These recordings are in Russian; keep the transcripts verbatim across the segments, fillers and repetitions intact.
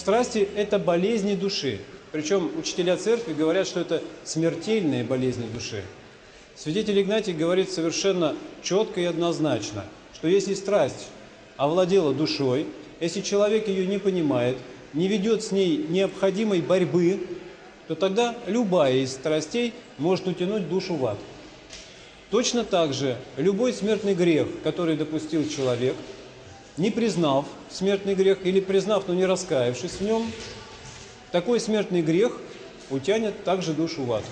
Страсти – это болезни души. Причем учителя церкви говорят, что это смертельные болезни души. Святитель Игнатий говорит совершенно четко и однозначно, что если страсть овладела душой, если человек ее не понимает, не ведет с ней необходимой борьбы, то тогда любая из страстей может утянуть душу в ад. Точно так же любой смертный грех, который допустил человек, не признав смертный грех или признав, но не раскаявшись в нем, такой смертный грех утянет также душу в ад.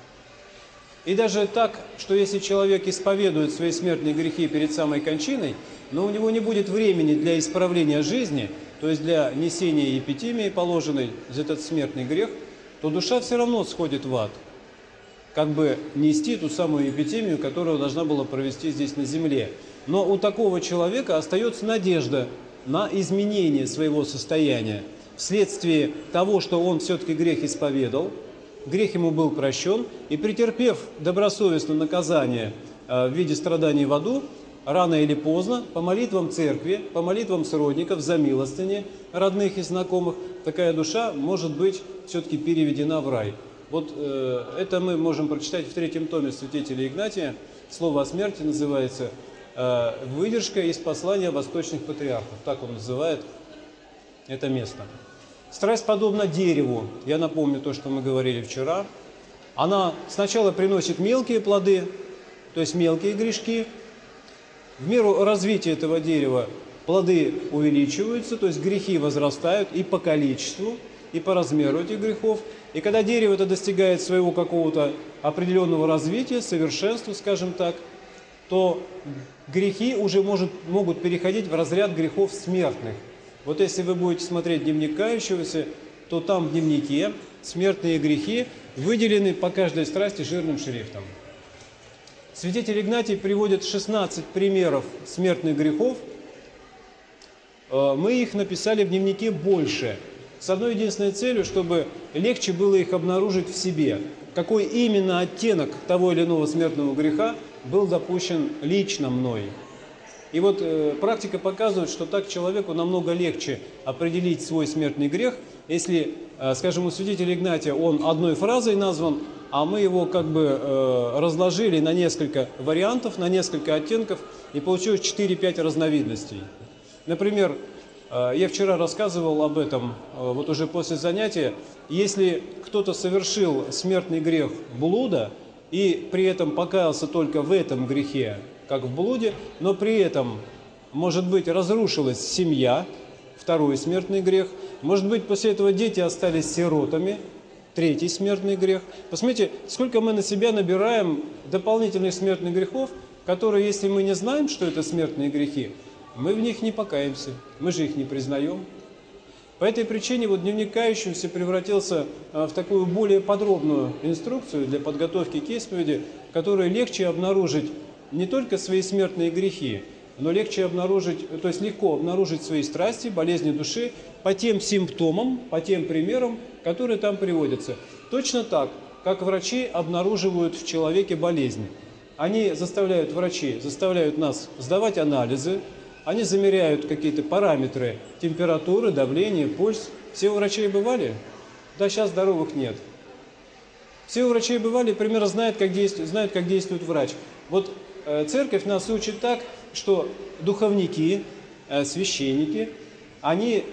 И даже так, что если человек исповедует свои смертные грехи перед самой кончиной, но у него не будет времени для исправления жизни, то есть для несения епитимии положенной за этот смертный грех, то душа все равно сходит в ад, как бы нести ту самую епитимию, которую должна была провести здесь на земле. Но у такого человека остается надежда на изменение своего состояния вследствие того, что он все-таки грех исповедал, грех ему был прощен, и претерпев добросовестно наказание в виде страданий в аду, рано или поздно, по молитвам церкви, по молитвам сродников, за милостыни родных и знакомых, такая душа может быть все-таки переведена в рай. Вот э, это мы можем прочитать в третьем томе святителя Игнатия. Слово о смерти называется э, «Выдержка из послания восточных патриархов». Так он называет это место. Страсть подобна дереву. Я напомню то, что мы говорили вчера. Она сначала приносит мелкие плоды, то есть мелкие грешки. В меру развития этого дерева плоды увеличиваются, то есть грехи возрастают и по количеству, и по размеру этих грехов. И когда дерево это достигает своего какого-то определенного развития, совершенства, скажем так, то грехи уже может, могут переходить в разряд грехов смертных. Вот если вы будете смотреть дневник кающегося, то там в дневнике смертные грехи выделены по каждой страсти жирным шрифтом. Святитель Игнатий приводит шестнадцать примеров смертных грехов. Мы их написали в дневнике больше, с одной единственной целью, чтобы легче было их обнаружить в себе. Какой именно оттенок того или иного смертного греха был допущен лично мной. И вот э, практика показывает, что так человеку намного легче определить свой смертный грех, если, э, скажем, у святителя Игнатия он одной фразой назван, а мы его как бы э, разложили на несколько вариантов, на несколько оттенков, и получилось четыре-пять разновидностей. Например, э, я вчера рассказывал об этом, э, вот уже после занятия, если кто-то совершил смертный грех блуда и при этом покаялся только в этом грехе, как в блуде, но при этом, может быть, разрушилась семья, второй смертный грех, может быть, после этого дети остались сиротами, третий смертный грех. Посмотрите, сколько мы на себя набираем дополнительных смертных грехов, которые, если мы не знаем, что это смертные грехи, мы в них не покаемся, мы же их не признаем. По этой причине вот дневник кающегося превратился в такую более подробную инструкцию для подготовки к исповеди, в которой легче обнаружить не только свои смертные грехи, но легче обнаружить, то есть легко обнаружить свои страсти, болезни души по тем симптомам, по тем примерам, которые там приводятся. Точно так, как врачи обнаруживают в человеке болезнь. Они заставляют, врачи заставляют нас сдавать анализы, они замеряют какие-то параметры температуры, давления, пульс. Все у врачей бывали? Да, сейчас здоровых нет. Все у врачей бывали, примерно знают, как действует, знают, как действует врач. Вот э, церковь нас учит так, что духовники, э, священники, они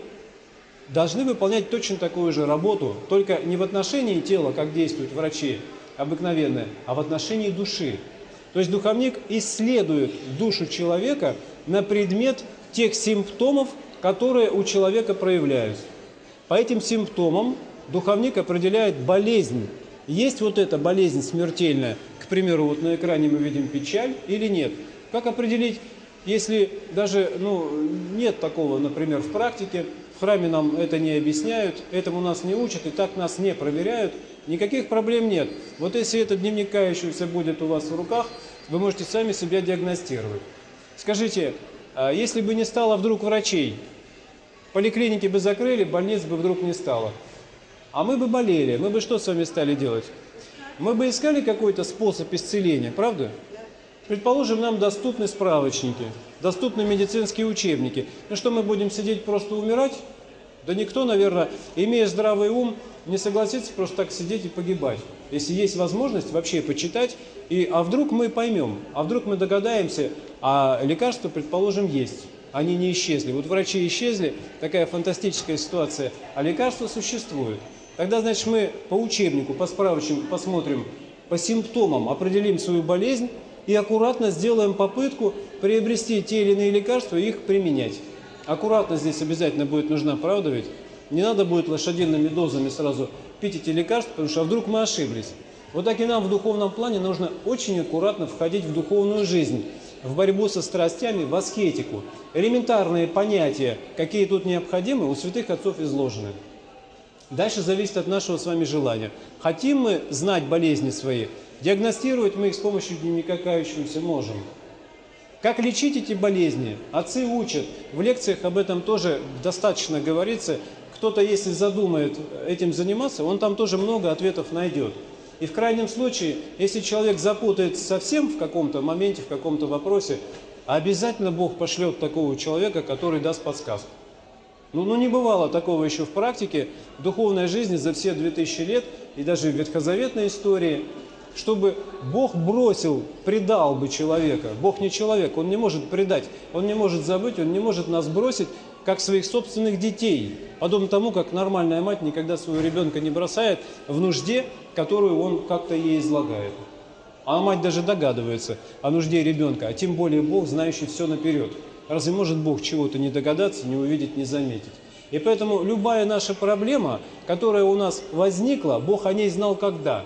должны выполнять точно такую же работу, только не в отношении тела, как действуют врачи обыкновенные, а в отношении души. То есть духовник исследует душу человека на предмет тех симптомов, которые у человека проявляются. По этим симптомам духовник определяет болезнь. Есть вот эта болезнь смертельная, к примеру, вот на экране мы видим печаль или нет. Как определить, если даже ну, нет такого, например, в практике, в храме нам это не объясняют, этому нас не учат и так нас не проверяют, никаких проблем нет. Вот если этот дневник кающегося будет у вас в руках, вы можете сами себя диагностировать. Скажите, если бы не стало вдруг врачей, поликлиники бы закрыли, больниц бы вдруг не стало, а мы бы болели, мы бы что с вами стали делать? Мы бы искали какой-то способ исцеления, правда? Предположим, нам доступны справочники, доступны медицинские учебники. Ну что, мы будем сидеть просто умирать? Да никто, наверное, имея здравый ум, не согласится просто так сидеть и погибать. Если есть возможность вообще почитать, и, а вдруг мы поймем, а вдруг мы догадаемся, а лекарства, предположим, есть. Они не исчезли. Вот врачи исчезли, такая фантастическая ситуация, а лекарства существуют. Тогда, значит, мы по учебнику, по справочнику посмотрим, по симптомам определим свою болезнь и аккуратно сделаем попытку приобрести те или иные лекарства и их применять. Аккуратно здесь обязательно будет нужна, правда ведь? Не надо будет лошадиными дозами сразу пить эти лекарства, потому что а вдруг мы ошиблись. Вот так и нам в духовном плане нужно очень аккуратно входить в духовную жизнь, в борьбу со страстями, в аскетику. Элементарные понятия, какие тут необходимы, у святых отцов изложены. Дальше зависит от нашего с вами желания. Хотим мы знать болезни свои, диагностировать мы их с помощью дневника кающегося можем. Как лечить эти болезни? Отцы учат. В лекциях об этом тоже достаточно говорится. Кто-то, если задумает этим заниматься, он там тоже много ответов найдет. И в крайнем случае, если человек запутается совсем в каком-то моменте, в каком-то вопросе, обязательно Бог пошлет такого человека, который даст подсказку. Ну, ну не бывало такого еще в практике духовной жизни за все две тысячи лет и даже в ветхозаветной истории, чтобы Бог бросил, предал бы человека. Бог не человек, Он не может предать, Он не может забыть, Он не может нас бросить, как своих собственных детей. Подобно тому, как нормальная мать никогда своего ребенка не бросает в нужде, которую он как-то ей излагает. А мать даже догадывается о нужде ребенка, а тем более Бог, знающий все наперед. Разве может Бог чего-то не догадаться, не увидеть, не заметить? И поэтому любая наша проблема, которая у нас возникла, Бог о ней знал когда?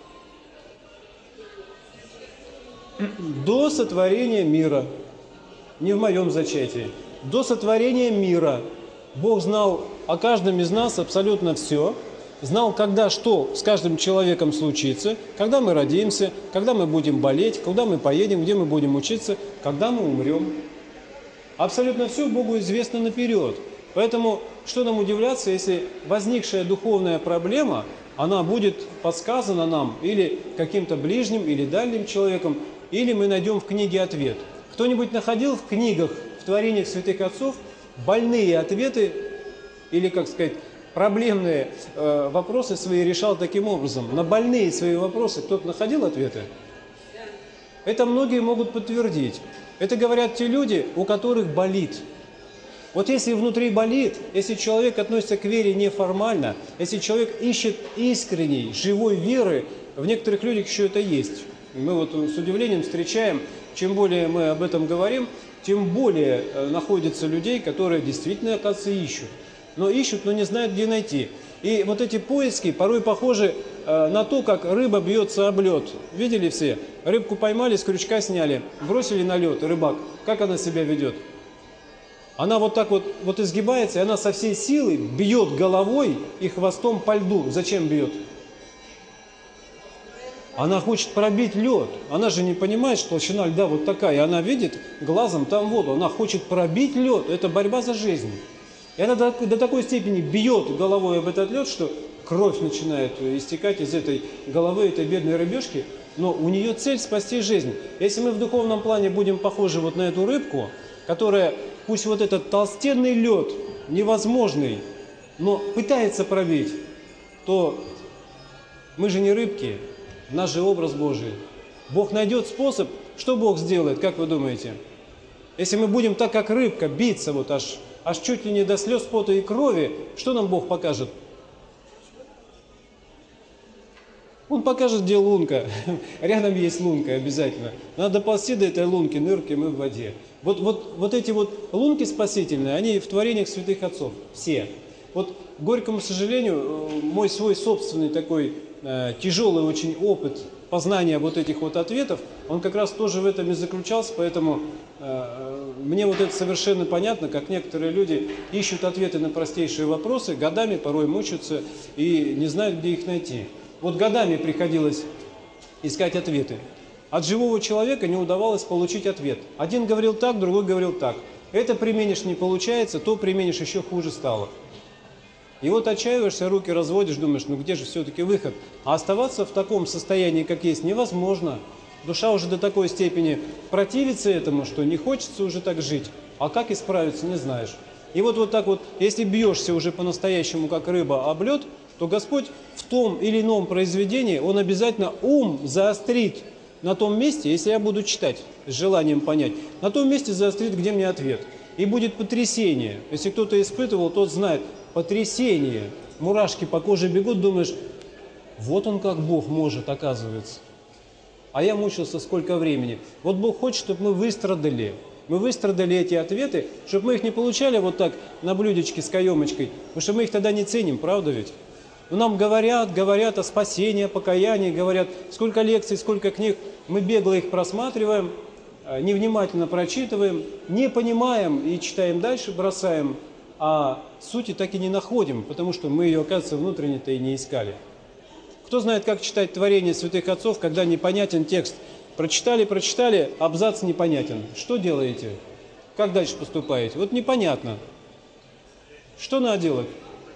До сотворения мира. Не в моем зачатии. До сотворения мира Бог знал о каждом из нас абсолютно все. Знал, когда что с каждым человеком случится, когда мы родимся, когда мы будем болеть, куда мы поедем, где мы будем учиться, когда мы умрем. Абсолютно все Богу известно наперед. Поэтому что нам удивляться, если возникшая духовная проблема, она будет подсказана нам или каким-то ближним, или дальним человеком, или мы найдем в книге ответ. Кто-нибудь находил в книгах, в творениях святых отцов больные ответы, или, как сказать, проблемные э, вопросы свои решал таким образом? На больные свои вопросы кто-то находил ответы? Это многие могут подтвердить. Это говорят те люди, у которых болит. Вот если внутри болит, если человек относится к вере неформально, если человек ищет искренней, живой веры, в некоторых людях еще это есть. Мы вот с удивлением встречаем, чем более мы об этом говорим, тем более находится людей, которые действительно, оказывается, ищут. Но ищут, но не знают, где найти. И вот эти поиски порой похожи э, на то, как рыба бьется об лед. Видели все? Рыбку поймали, с крючка сняли, бросили на лед, рыбак. Как она себя ведет? Она вот так вот, вот изгибается, и она со всей силы бьет головой и хвостом по льду. Зачем бьет? Она хочет пробить лед. Она же не понимает, что толщина льда вот такая. И она видит глазом там воду. Она хочет пробить лед. Это борьба за жизнь. И она до, до такой степени бьет головой об этот лед, что кровь начинает истекать из этой головы этой бедной рыбешки. Но у нее цель спасти жизнь. Если мы в духовном плане будем похожи вот на эту рыбку, которая, пусть вот этот толстенный лед, невозможный, но пытается пробить, то мы же не рыбки, наш же образ Божий. Бог найдет способ. Что Бог сделает, как вы думаете? Если мы будем так, как рыбка, биться вот аж... аж чуть ли не до слез, пота и крови, что нам Бог покажет? Он покажет, где лунка. Рядом есть лунка обязательно. Надо доползти до этой лунки, нырки мы в воде. Вот, вот, вот эти вот лунки спасительные, они в творениях святых отцов. Все. Вот, к горькому сожалению, мой свой собственный такой э, тяжелый очень опыт познания вот этих вот ответов, он как раз тоже в этом и заключался, поэтому э, мне вот это совершенно понятно, как некоторые люди ищут ответы на простейшие вопросы, годами порой мучаются и не знают, где их найти. Вот годами приходилось искать ответы. От живого человека не удавалось получить ответ. Один говорил так, другой говорил так. Это применишь, не получается, то применишь, еще хуже стало. И вот отчаиваешься, руки разводишь, думаешь, ну где же все-таки выход? А оставаться в таком состоянии, как есть, невозможно. Душа уже до такой степени противится этому, что не хочется уже так жить. А как исправиться, не знаешь. И вот, вот так вот, если бьешься уже по-настоящему, как рыба об лед, то Господь в том или ином произведении, Он обязательно ум заострит на том месте, если я буду читать с желанием понять, на том месте заострит, где мне ответ. И будет потрясение. Если кто-то испытывал, тот знает. Потрясение. Мурашки по коже бегут, думаешь, вот он как Бог может, оказывается. А я мучился сколько времени. Вот Бог хочет, чтобы мы выстрадали. Мы выстрадали эти ответы, чтобы мы их не получали вот так на блюдечке с каемочкой, потому что мы их тогда не ценим, правда ведь? Но нам говорят, говорят о спасении, о покаянии, говорят, сколько лекций, сколько книг. Мы бегло их просматриваем, невнимательно прочитываем, не понимаем и читаем дальше, бросаем, а сути так и не находим, потому что мы ее, оказывается, внутренне-то и не искали. Кто знает, как читать творение святых отцов, когда непонятен текст? Прочитали, прочитали, абзац непонятен. Что делаете? Как дальше поступаете? Вот непонятно. Что надо делать?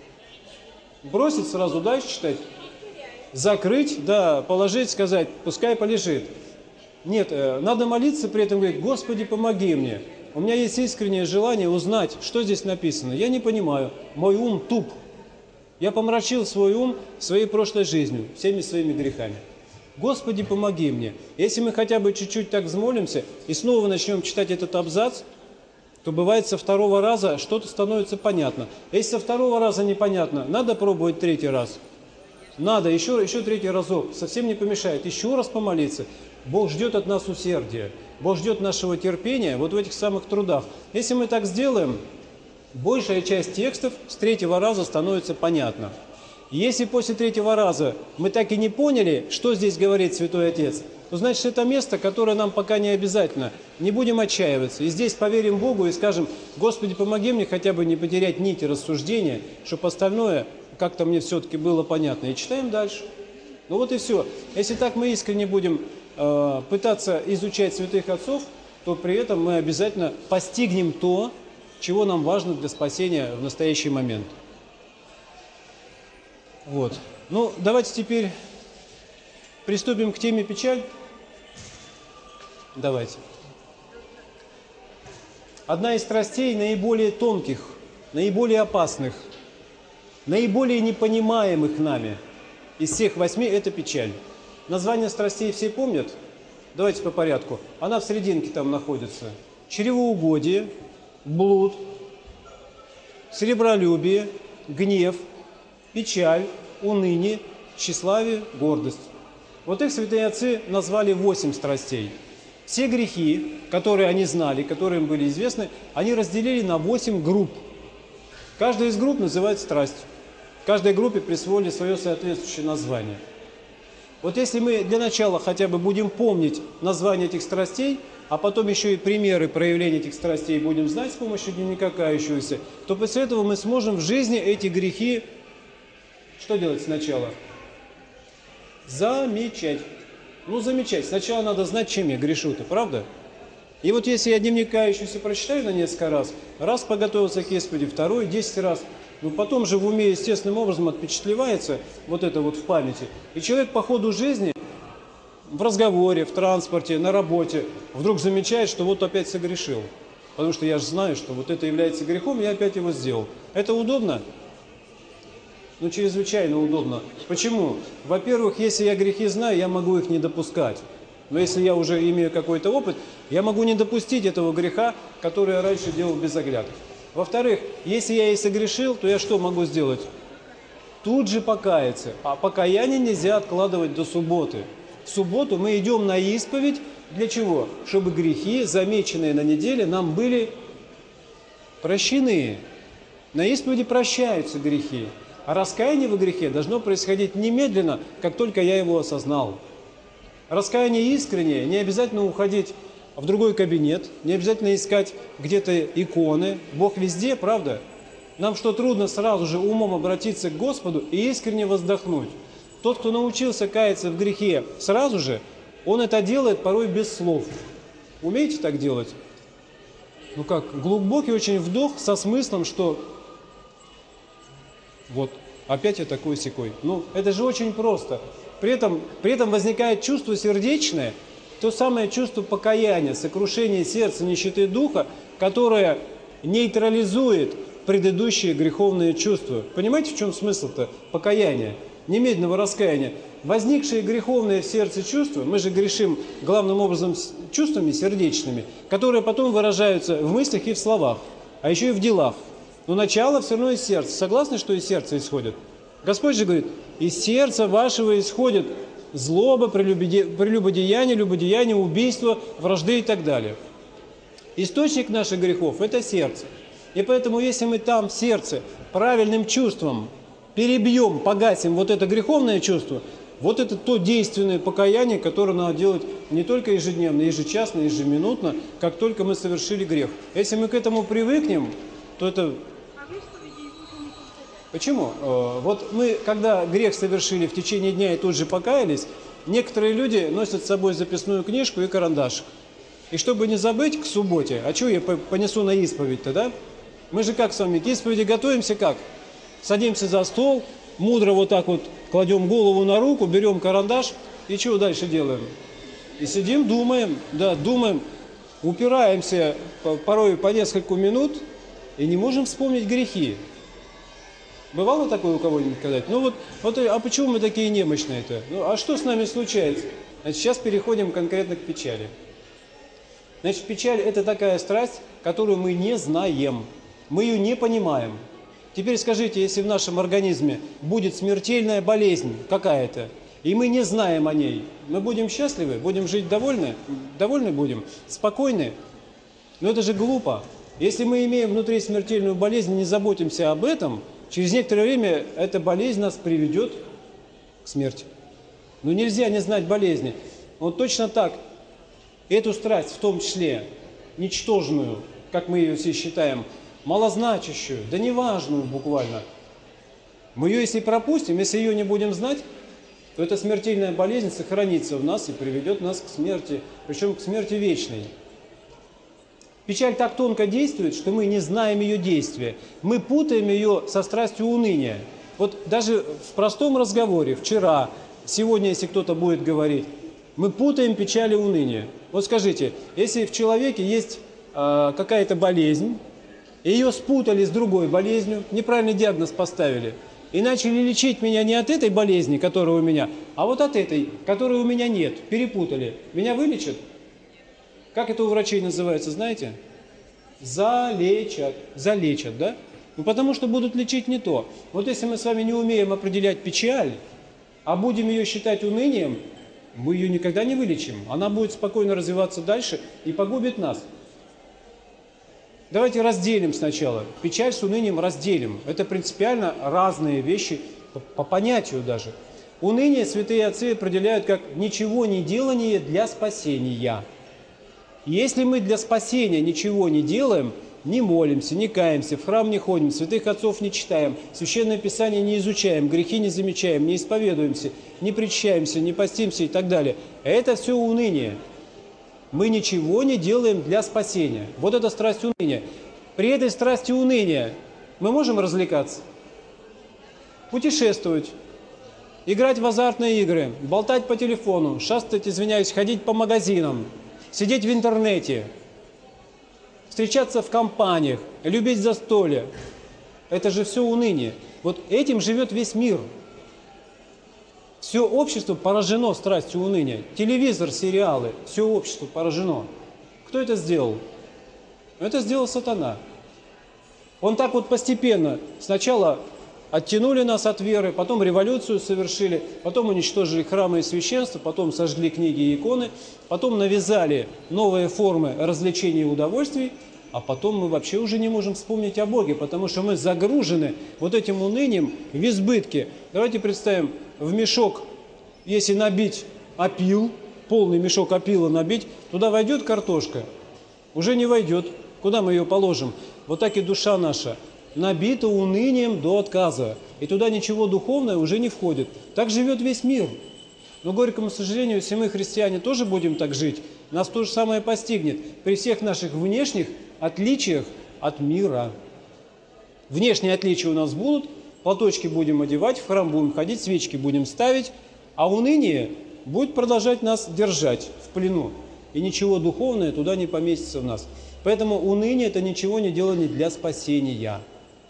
Бросить сразу дальше читать? Закрыть, да, положить, сказать, пускай полежит. Нет, надо молиться, при этом говорить, Господи, помоги мне. У меня есть искреннее желание узнать, что здесь написано. Я не понимаю, мой ум туп. Я помрачил свой ум своей прошлой жизнью, всеми своими грехами. Господи, помоги мне. Если мы хотя бы чуть-чуть так взмолимся и снова начнем читать этот абзац, то бывает со второго раза что-то становится понятно. Если со второго раза непонятно, надо пробовать третий раз. Надо, еще, еще третий разок, совсем не помешает. Еще раз помолиться. Бог ждет от нас усердия. Бог ждет нашего терпения вот в этих самых трудах. Если мы так сделаем, большая часть текстов с третьего раза становится понятна. Если после третьего раза мы так и не поняли, что здесь говорит Святой Отец, то значит, это место, которое нам пока не обязательно. Не будем отчаиваться. И здесь поверим Богу и скажем, Господи, помоги мне хотя бы не потерять нити рассуждения, чтобы остальное как-то мне все-таки было понятно. И читаем дальше. Ну вот и все. Если так мы искренне будем э, пытаться изучать святых отцов, то при этом мы обязательно постигнем то, чего нам важно для спасения в настоящий момент. Вот. Ну, давайте теперь приступим к теме печаль. Давайте. Одна из страстей наиболее тонких, наиболее опасных, наиболее непонимаемых нами из всех восьми – это печаль. Название страстей все помнят? Давайте по порядку. Она в серединке там находится. Чревоугодие, блуд, сребролюбие, гнев, печаль, уныние, тщеславие, гордость. Вот их святые отцы назвали восемь страстей. Все грехи, которые они знали, которые им были известны, они разделили на восемь групп. Каждая из групп называется страстью. Каждой группе присвоили свое соответствующее название. Вот если мы для начала хотя бы будем помнить название этих страстей, а потом еще и примеры проявления этих страстей будем знать с помощью дневника кающегося, то после этого мы сможем в жизни эти грехи, что делать сначала? Замечать. Ну, замечать. Сначала надо знать, чем я грешу-то, правда? И вот если я дневник кающегося прочитаю на несколько раз, раз поготовился к исповеди, второй, десять раз, ну потом же в уме естественным образом отпечатлевается вот это вот в памяти. И человек по ходу жизни, в разговоре, в транспорте, на работе, вдруг замечает, что вот опять согрешил. Потому что я же знаю, что вот это является грехом, я опять его сделал. Это удобно? Ну, чрезвычайно удобно. Почему? Во-первых, если я грехи знаю, я могу их не допускать. Но если я уже имею какой-то опыт, я могу не допустить этого греха, который я раньше делал без оглядки. Во-вторых, если я и согрешил, то я что могу сделать? Тут же покаяться. А покаяние нельзя откладывать до субботы. В субботу мы идем на исповедь. Для чего? Чтобы грехи, замеченные на неделе, нам были прощены. На исповеди прощаются грехи. А раскаяние в грехе должно происходить немедленно, как только я его осознал. Раскаяние искреннее, не обязательно уходить в другой кабинет, не обязательно искать где-то иконы. Бог везде, правда? Нам что, трудно сразу же умом обратиться к Господу и искренне воздохнуть. Тот, кто научился каяться в грехе сразу же, он это делает порой без слов. Умеете так делать? Ну как, глубокий очень вдох со смыслом, что вот, опять я такой-сякой. Ну, это же очень просто. При этом, при этом возникает чувство сердечное, то самое чувство покаяния, сокрушения сердца, нищеты духа, которое нейтрализует предыдущие греховные чувства. Понимаете, в чем смысл-то покаяния, немедленного раскаяния? Возникшие греховные в сердце чувства, мы же грешим главным образом чувствами сердечными, которые потом выражаются в мыслях и в словах, а еще и в делах. Но начало все равно из сердца. Согласны, что из сердца исходит? Господь же говорит, из сердца вашего исходит злоба, прелюбодеяние, любодеяние, убийство, вражды и так далее. Источник наших грехов – это сердце. И поэтому, если мы там в сердце правильным чувством перебьем, погасим вот это греховное чувство, вот это то действенное покаяние, которое надо делать не только ежедневно, ежечасно, ежеминутно, как только мы совершили грех. Если мы к этому привыкнем, то это... Почему? Вот мы, когда грех совершили в течение дня и тут же покаялись, некоторые люди носят с собой записную книжку и карандашик. И чтобы не забыть к субботе, а что я понесу на исповедь-то, да? Мы же как с вами к исповеди готовимся как? Садимся за стол, мудро вот так вот кладем голову на руку, берем карандаш и что дальше делаем? И сидим, думаем, да, думаем, упираемся порой по несколько минут и не можем вспомнить грехи. Бывало такое у кого-нибудь когда-то? Ну вот, вот, а почему мы такие немощные-то? Ну, а что с нами случается? Значит, сейчас переходим конкретно к печали. Значит, печаль – это такая страсть, которую мы не знаем, мы ее не понимаем. Теперь скажите, если в нашем организме будет смертельная болезнь какая-то, и мы не знаем о ней, мы будем счастливы, будем жить довольны? Довольны будем? Спокойны? Но это же глупо. Если мы имеем внутри смертельную болезнь и не заботимся об этом, через некоторое время эта болезнь нас приведет к смерти. Но нельзя не знать болезни. Вот точно так, эту страсть, в том числе ничтожную, как мы ее все считаем, малозначащую, да неважную буквально, мы ее если пропустим, если ее не будем знать, то эта смертельная болезнь сохранится в нас и приведет нас к смерти, причем к смерти вечной. Печаль так тонко действует, что мы не знаем ее действия. Мы путаем ее со страстью уныния. Вот даже в простом разговоре, вчера, сегодня, если кто-то будет говорить, мы путаем печаль и уныние. Вот скажите, если в человеке есть э, какая-то болезнь, и ее спутали с другой болезнью, неправильный диагноз поставили, и начали лечить меня не от этой болезни, которая у меня, а вот от этой, которой у меня нет, перепутали, меня вылечат? Как это у врачей называется, знаете? Залечат. Залечат, да? Ну, потому что будут лечить не то. Вот если мы с вами не умеем определять печаль, а будем ее считать унынием, мы ее никогда не вылечим. Она будет спокойно развиваться дальше и погубит нас. Давайте разделим сначала. Печаль с унынием разделим. Это принципиально разные вещи по, по понятию даже. Уныние святые отцы определяют как ничего не делание для спасения. Если мы для спасения ничего не делаем, не молимся, не каемся, в храм не ходим, святых отцов не читаем, Священное Писание не изучаем, грехи не замечаем, не исповедуемся, не причащаемся, не постимся и так далее, это все уныние. Мы ничего не делаем для спасения. Вот это страсть уныния. При этой страсти уныния мы можем развлекаться, путешествовать, играть в азартные игры, болтать по телефону, шастать, извиняюсь, ходить по магазинам, сидеть в интернете, встречаться в компаниях, любить застолье. Это же все уныние. Вот этим живет весь мир. Все общество поражено страстью уныния. Телевизор, сериалы, все общество поражено. Кто это сделал? Это сделал сатана. Он так вот постепенно сначала оттянули нас от веры, потом революцию совершили, потом уничтожили храмы и священство, потом сожгли книги и иконы, потом навязали новые формы развлечений и удовольствий, а потом мы вообще уже не можем вспомнить о Боге, потому что мы загружены вот этим унынием в избытке. Давайте представим, в мешок, если набить опил, полный мешок опила набить, туда войдет картошка? Уже не войдет. Куда мы ее положим? Вот так и душа наша набита унынием до отказа. И туда ничего духовное уже не входит. Так живет весь мир. Но, к горькому сожалению, если мы, христиане, тоже будем так жить, нас то же самое постигнет при всех наших внешних отличиях от мира. Внешние отличия у нас будут, платочки будем одевать, в храм будем ходить, свечки будем ставить, а уныние будет продолжать нас держать в плену. И ничего духовное туда не поместится в нас. Поэтому уныние – это ничего не делание для спасения.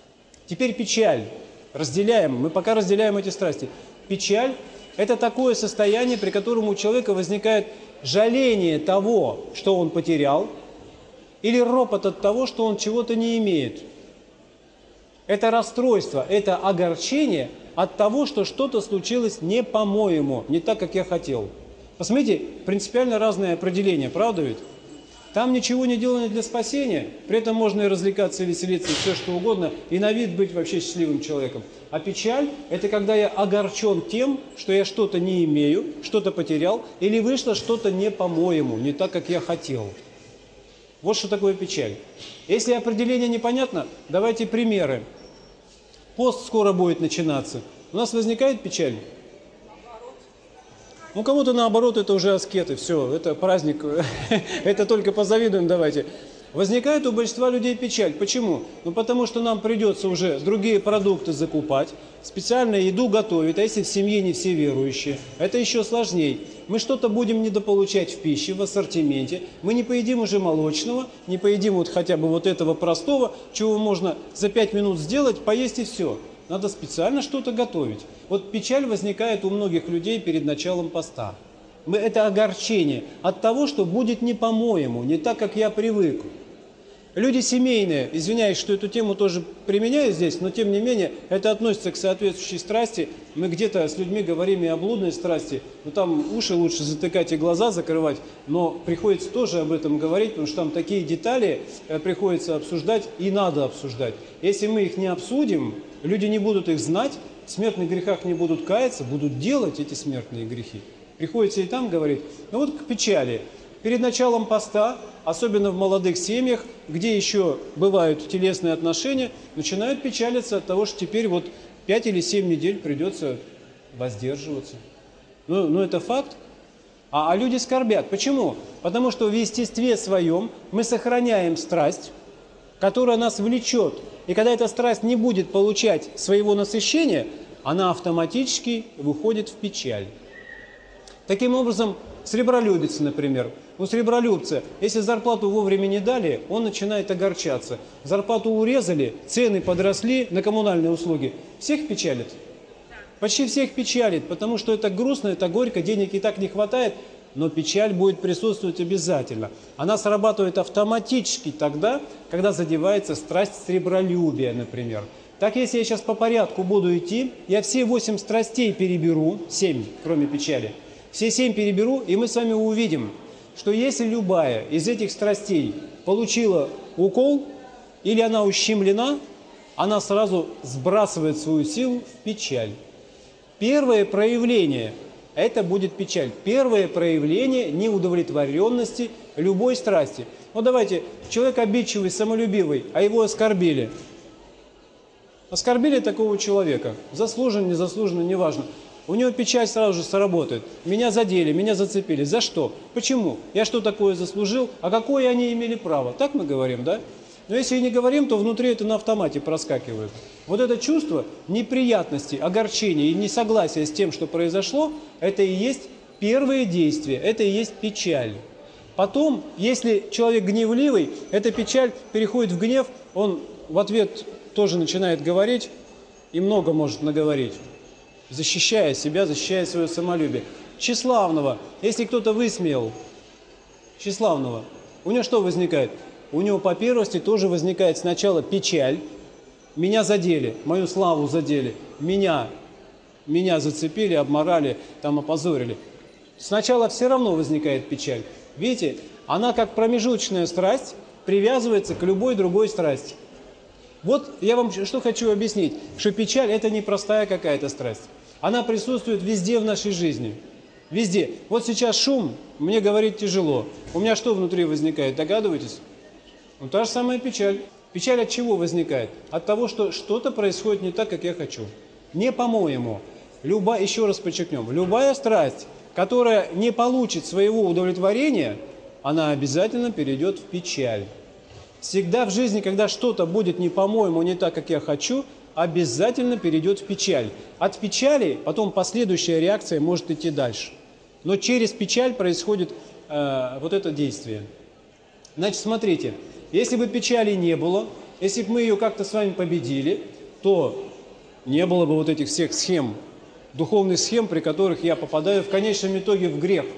Теперь печаль. Разделяем, мы пока разделяем эти страсти. Печаль – это такое состояние, при котором у человека возникает жаление того, что он потерял, или ропот от того, что он чего-то не имеет. Это расстройство, это огорчение от того, что что-то случилось не по-моему, не так, как я хотел. Посмотрите, принципиально разные определения, правда ведь? Там ничего не делано для спасения, при этом можно и развлекаться, и веселиться, и все что угодно, и на вид быть вообще счастливым человеком. А печаль – это когда я огорчен тем, что я что-то не имею, что-то потерял, или вышло что-то не по-моему, не так, как я хотел. Вот что такое печаль. Если определение непонятно, давайте примеры. Пост скоро будет начинаться. У нас возникает печаль? Ну, кому-то наоборот, это уже аскеты, все, это праздник, это только позавидуем давайте. Возникает у большинства людей печаль. Почему? Ну, потому что нам придется уже другие продукты закупать, специальную еду готовить, а если в семье не все верующие, это еще сложнее. Мы что-то будем недополучать в пище, в ассортименте, мы не поедим уже молочного, не поедим вот хотя бы вот этого простого, чего можно за пять минут сделать, поесть и все. Надо специально что-то готовить. Вот печаль возникает у многих людей перед началом поста. Мы, это огорчение от того, что будет не по-моему, не так, как я привык. Люди семейные, извиняюсь, что эту тему тоже применяю здесь, но тем не менее это относится к соответствующей страсти. Мы где-то с людьми говорим и о блудной страсти, но там уши лучше затыкать и глаза закрывать, но приходится тоже об этом говорить, потому что там такие детали приходится обсуждать и надо обсуждать. Если мы их не обсудим, люди не будут их знать, в смертных грехах не будут каяться, будут делать эти смертные грехи. Приходится и там говорить. Ну вот к печали. Перед началом поста, особенно в молодых семьях, где еще бывают телесные отношения, начинают печалиться от того, что теперь вот пять или семь недель придется воздерживаться. Ну, ну это факт. А, а люди скорбят. Почему? Потому что в естестве своем мы сохраняем страсть, которая нас влечет. И когда эта страсть не будет получать своего насыщения, она автоматически выходит в печаль. Таким образом, сребролюбец, например. У сребролюбца, если зарплату вовремя не дали, он начинает огорчаться. Зарплату урезали, цены подросли на коммунальные услуги. Всех печалит? Почти всех печалит, потому что это грустно, это горько, денег и так не хватает, но печаль будет присутствовать обязательно. Она срабатывает автоматически тогда, когда задевается страсть сребролюбия, например. Так, если я сейчас по порядку буду идти, я все восемь страстей переберу, семь, кроме печали, все семь переберу, и мы с вами увидим, что если любая из этих страстей получила укол, или она ущемлена, она сразу сбрасывает свою силу в печаль. Первое проявление – это будет печаль. Первое проявление неудовлетворенности любой страсти. Вот давайте, человек обидчивый, самолюбивый, а его оскорбили. Оскорбили такого человека, заслуженно, незаслуженно, неважно. У него печаль сразу же сработает. Меня задели, меня зацепили. За что? Почему? Я что такое заслужил? А какое они имели право? Так мы говорим, да? Но если и не говорим, то внутри это на автомате проскакивает. Вот это чувство неприятности, огорчения и несогласия с тем, что произошло, это и есть первое действие, это и есть печаль. Потом, если человек гневливый, эта печаль переходит в гнев, он в ответ тоже начинает говорить и много может наговорить, защищая себя, защищая свое самолюбие. Тщеславного, если кто-то высмеял тщеславного, у него что возникает? У него по первости тоже возникает сначала печаль. Меня задели, мою славу задели, меня, меня зацепили, обморали, там опозорили. Сначала все равно возникает печаль. Видите, она как промежуточная страсть привязывается к любой другой страсти. Вот я вам что хочу объяснить, что печаль – это не простая какая-то страсть. Она присутствует везде в нашей жизни. Везде. Вот сейчас шум, мне говорить тяжело. У меня что внутри возникает, догадываетесь? Ну, та же самая печаль. Печаль от чего возникает? От того, что что-то происходит не так, как я хочу. Не по-моему. Любая, еще раз подчеркнем, любая страсть, которая не получит своего удовлетворения, она обязательно перейдет в печаль. Всегда в жизни, когда что-то будет не по-моему, не так, как я хочу, обязательно перейдет в печаль. От печали потом последующая реакция может идти дальше. Но через печаль происходит э, вот это действие. Значит, смотрите, если бы печали не было, если бы мы ее как-то с вами победили, то не было бы вот этих всех схем, духовных схем, при которых я попадаю в конечном итоге в грех.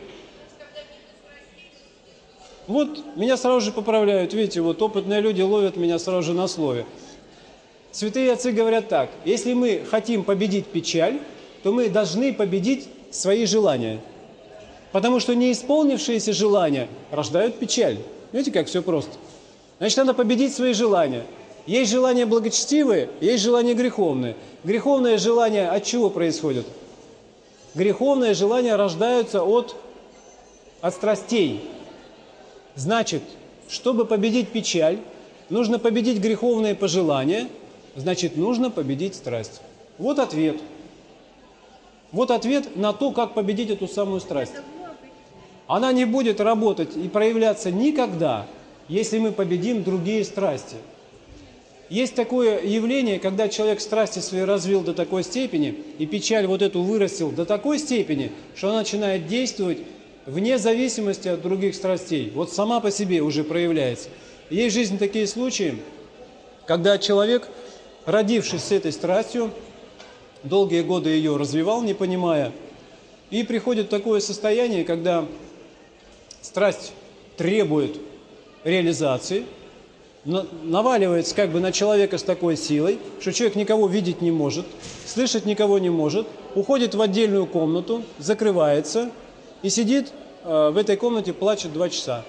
Вот меня сразу же поправляют, видите, вот опытные люди ловят меня сразу же на слове. Святые отцы говорят так: если мы хотим победить печаль, то мы должны победить свои желания. Потому что неисполнившиеся желания рождают печаль. Видите, как все просто. Значит, надо победить свои желания. Есть желания благочестивые, есть желания греховные. Греховное желание от чего происходит? Греховные желания рождаются от, от страстей. Значит, чтобы победить печаль, нужно победить греховные пожелания, значит, нужно победить страсть. Вот ответ. Вот ответ на то, как победить эту самую страсть. Она не будет работать и проявляться никогда, если мы победим другие страсти. Есть такое явление, когда человек страсти свои развил до такой степени, и печаль вот эту вырастил до такой степени, что она начинает действовать вне зависимости от других страстей. Вот сама по себе уже проявляется. Есть в жизни такие случаи, когда человек, родившись с этой страстью, долгие годы ее развивал, не понимая, и приходит в такое состояние, когда страсть требует реализации, наваливается как бы на человека с такой силой, что человек никого видеть не может, слышать никого не может, уходит в отдельную комнату, закрывается и сидит э, в этой комнате, плачет два часа.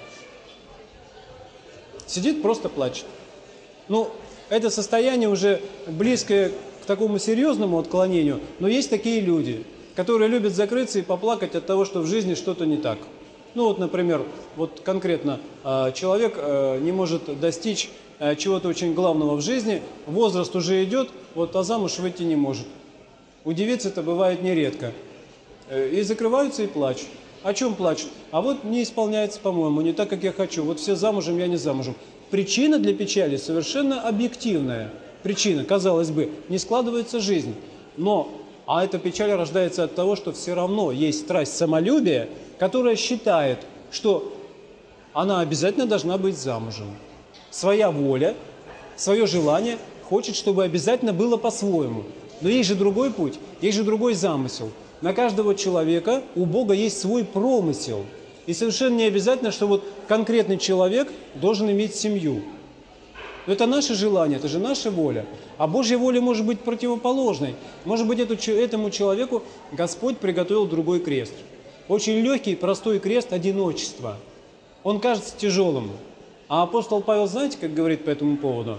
Сидит, просто плачет. Ну, это состояние уже близкое к такому серьезному отклонению, но есть такие люди, которые любят закрыться и поплакать от того, что в жизни что-то не так. Ну вот, например, вот конкретно человек не может достичь чего-то очень главного в жизни, возраст уже идет, вот, а замуж выйти не может. Удивиться это бывает нередко. И закрываются и плачут. О чем плачут? А вот не исполняется, по-моему, не так, как я хочу. Вот все замужем, я не замужем. Причина для печали совершенно объективная. Причина, казалось бы, не складывается жизнь. Но, а эта печаль рождается от того, что все равно есть страсть самолюбия, которая считает, что она обязательно должна быть замужем. Своя воля, свое желание хочет, чтобы обязательно было по-своему. Но есть же другой путь, есть же другой замысел. На каждого человека у Бога есть свой промысел. И совершенно не обязательно, что вот конкретный человек должен иметь семью. Но это наше желание, это же наша воля. А Божья воля может быть противоположной. Может быть, эту, этому человеку Господь приготовил другой крест. Очень легкий, простой крест одиночества. Он кажется тяжелым. А апостол Павел, знаете, как говорит по этому поводу?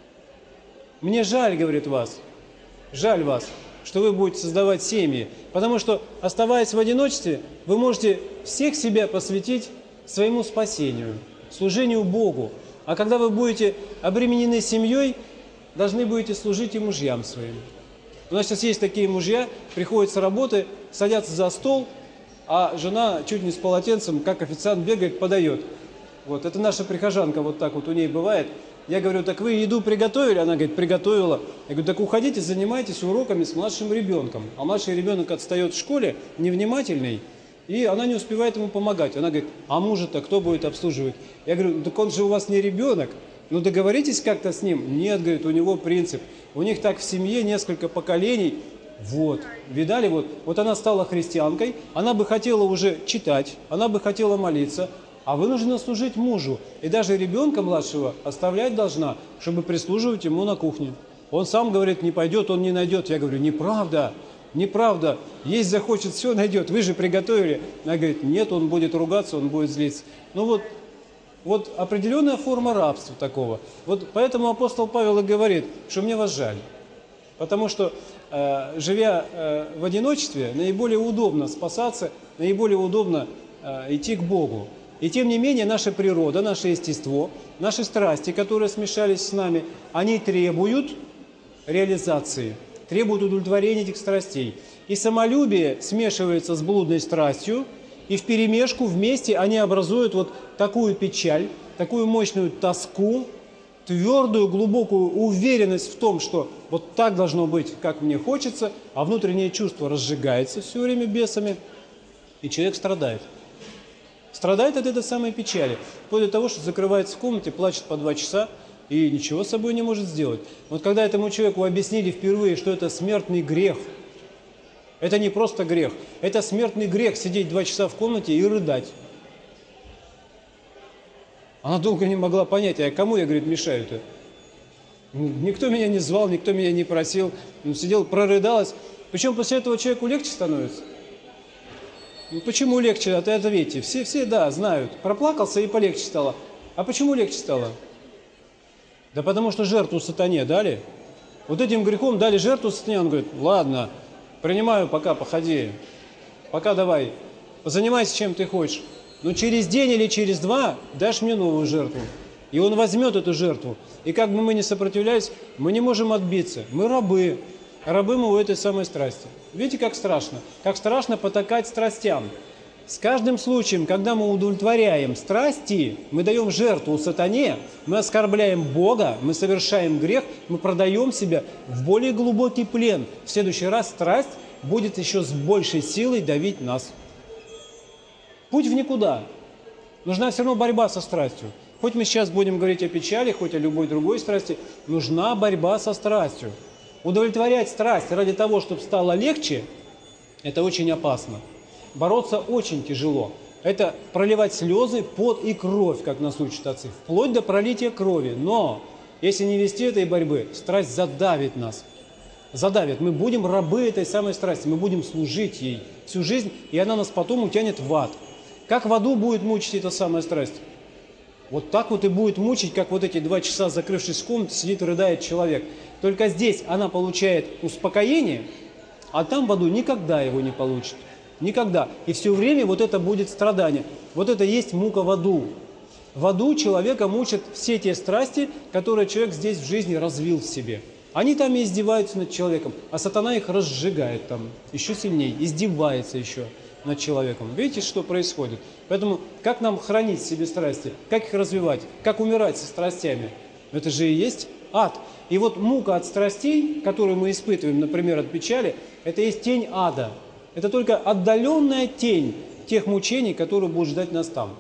«Мне жаль, — говорит, — вас, жаль вас, что вы будете создавать семьи, потому что, оставаясь в одиночестве, вы можете всех себя посвятить своему спасению, служению Богу. А когда вы будете обременены семьей, должны будете служить и мужьям своим». У нас сейчас есть такие мужья, приходят с работы, садятся за стол, а жена чуть не с полотенцем, как официант бегает, подает. Вот, это наша прихожанка, вот так вот у ней бывает. Я говорю: так вы еду приготовили? Она говорит: приготовила. Я говорю: так уходите, занимайтесь уроками с младшим ребенком. А младший ребенок отстает в школе, невнимательный, и она не успевает ему помогать. Она говорит: а мужа-то кто будет обслуживать? Я говорю: так он же у вас не ребенок. Ну договоритесь как-то с ним. Нет, говорит, у него принцип. У них так в семье несколько поколений. Вот, видали, вот, вот она стала христианкой, она бы хотела уже читать, она бы хотела молиться, а вынуждена служить мужу. И даже ребенка младшего оставлять должна, чтобы прислуживать ему на кухне. Он сам говорит: не пойдет, он не найдет. Я говорю: неправда, неправда, есть захочет, все найдет, вы же приготовили. Она говорит: нет, он будет ругаться, он будет злиться. Ну вот, вот определенная форма рабства такого. Вот поэтому апостол Павел и говорит, что мне вас жаль. Потому что, э, живя э, в одиночестве, наиболее удобно спасаться, наиболее удобно э, идти к Богу. И тем не менее, наша природа, наше естество, наши страсти, которые смешались с нами, они требуют реализации, требуют удовлетворения этих страстей. И самолюбие смешивается с блудной страстью, и вперемешку вместе они образуют вот такую печаль, такую мощную тоску, твердую, глубокую уверенность в том, что вот так должно быть, как мне хочется, а внутреннее чувство разжигается все время бесами, и человек страдает. Страдает от этой самой печали, вплоть до того, что закрывается в комнате, плачет по два часа, и ничего с собой не может сделать. Вот когда этому человеку объяснили впервые, что это смертный грех, это не просто грех, это смертный грех сидеть два часа в комнате и рыдать. Она долго не могла понять, а кому я, говорит, мешаю-то? Никто меня не звал, никто меня не просил. Он сидел, прорыдалась. Причем после этого человеку легче становится. Ну, почему легче? А ты ответьте. Все, все, да, знают. Проплакался и полегче стало. А почему легче стало? Да потому что жертву сатане дали. Вот этим грехом дали жертву сатане. Он говорит, ладно, принимаю, пока, походи. Пока давай, позанимайся чем ты хочешь. Но через день или через два дашь мне новую жертву. И он возьмет эту жертву. И как бы мы ни сопротивлялись, мы не можем отбиться. Мы рабы. Рабы мы у этой самой страсти. Видите, как страшно? Как страшно потакать страстям. С каждым случаем, когда мы удовлетворяем страсти, мы даем жертву сатане, мы оскорбляем Бога, мы совершаем грех, мы продаем себя в более глубокий плен. В следующий раз страсть будет еще с большей силой давить нас. Путь в никуда. Нужна все равно борьба со страстью. Хоть мы сейчас будем говорить о печали, хоть о любой другой страсти, нужна борьба со страстью. Удовлетворять страсть ради того, чтобы стало легче, это очень опасно. Бороться очень тяжело. Это проливать слезы, пот и кровь, как нас учат отцы, вплоть до пролития крови. Но если не вести этой борьбы, страсть задавит нас. Задавит. Мы будем рабы этой самой страсти, мы будем служить ей всю жизнь, и она нас потом утянет в ад. Как в аду будет мучить эта самая страсть? Вот так вот и будет мучить, как вот эти два часа, закрывшись в комнате, сидит и рыдает человек. Только здесь она получает успокоение, а там в аду никогда его не получит. Никогда. И все время вот это будет страдание. Вот это есть мука в аду. В аду человека мучат все те страсти, которые человек здесь в жизни развил в себе. Они там и издеваются над человеком, а сатана их разжигает там еще сильнее, издевается еще над человеком. Видите, что происходит? Поэтому как нам хранить в себе страсти? Как их развивать? Как умирать со страстями? Это же и есть ад. И вот мука от страстей, которую мы испытываем, например, от печали, это есть тень ада. Это только отдаленная тень тех мучений, которые будут ждать нас там.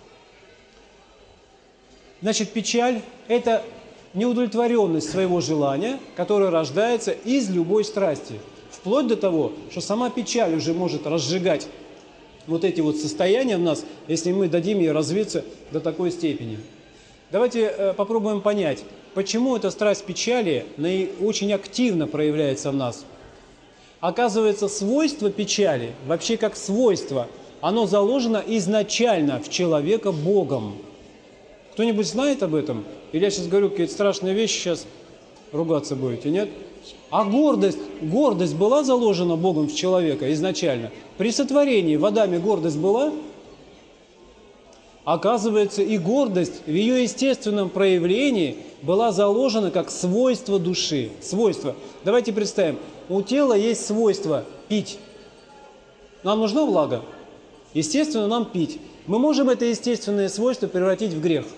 Значит, печаль – это неудовлетворенность своего желания, которое рождается из любой страсти. Вплоть до того, что сама печаль уже может разжигать вот эти вот состояния в нас, если мы дадим ей развиться до такой степени. Давайте э, попробуем понять, почему эта страсть печали очень активно проявляется в нас. Оказывается, свойство печали, вообще как свойство, оно заложено изначально в человека Богом. Кто-нибудь знает об этом? Или я сейчас говорю какие-то страшные вещи, сейчас ругаться будете, нет? А гордость, гордость была заложена Богом в человека изначально? При сотворении в Адаме гордость была? Оказывается, и гордость в ее естественном проявлении была заложена как свойство души. Свойство. Давайте представим, у тела есть свойство пить. Нам нужна влага? Естественно, нам пить. Мы можем это естественное свойство превратить в грех.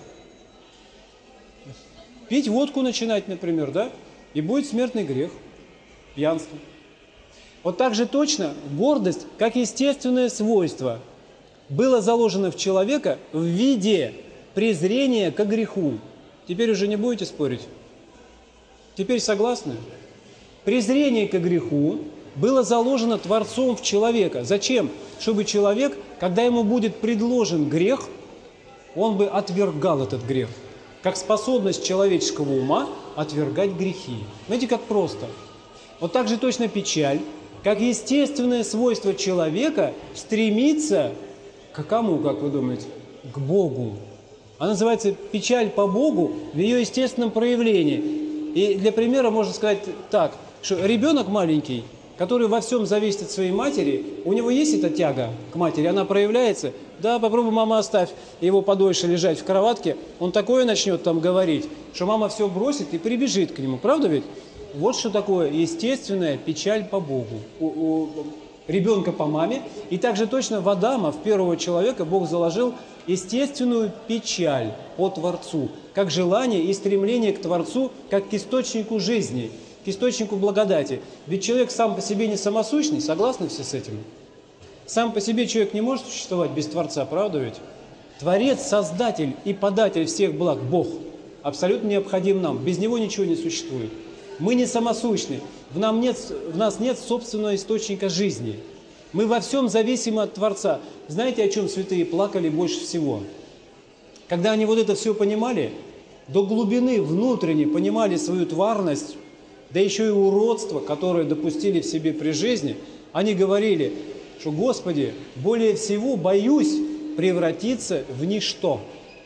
Пить водку начинать, например, да? И будет смертный грех, пьянство. Вот так же точно гордость, как естественное свойство, было заложено в человека в виде презрения к греху. Теперь уже не будете спорить? Теперь согласны? Презрение к греху было заложено Творцом в человека. Зачем? Чтобы человек, когда ему будет предложен грех, он бы отвергал этот грех. Как способность человеческого ума отвергать грехи. Знаете, как просто. Вот так же точно печаль, как естественное свойство человека, стремится к кому, как вы думаете? К Богу. Она называется печаль по Богу в ее естественном проявлении. И для примера можно сказать так, что ребенок маленький, который во всем зависит от своей матери, у него есть эта тяга к матери, она проявляется. Да, попробуй, мама, оставь его подольше лежать в кроватке, он такое начнет там говорить, что мама все бросит и прибежит к нему. Правда ведь? Вот что такое естественная печаль по Богу. У, у ребенка по маме. И также точно в Адама, в первого человека, Бог заложил естественную печаль по Творцу, как желание и стремление к Творцу, как к источнику жизни, к источнику благодати. Ведь человек сам по себе не самосущный, согласны все с этим? Сам по себе человек не может существовать без Творца, правда ведь? Творец, Создатель и Податель всех благ – Бог. абсолютно необходим нам. Без него ничего не существует. Мы не самосущны. В, нам нет, в нас нет собственного источника жизни. Мы во всем зависимы от Творца. Знаете, о чем святые плакали больше всего? Когда они вот это все понимали, до глубины внутренне понимали свою тварность, да еще и уродство, которое допустили в себе при жизни, они говорили, что, Господи, более всего боюсь превратиться в ничто.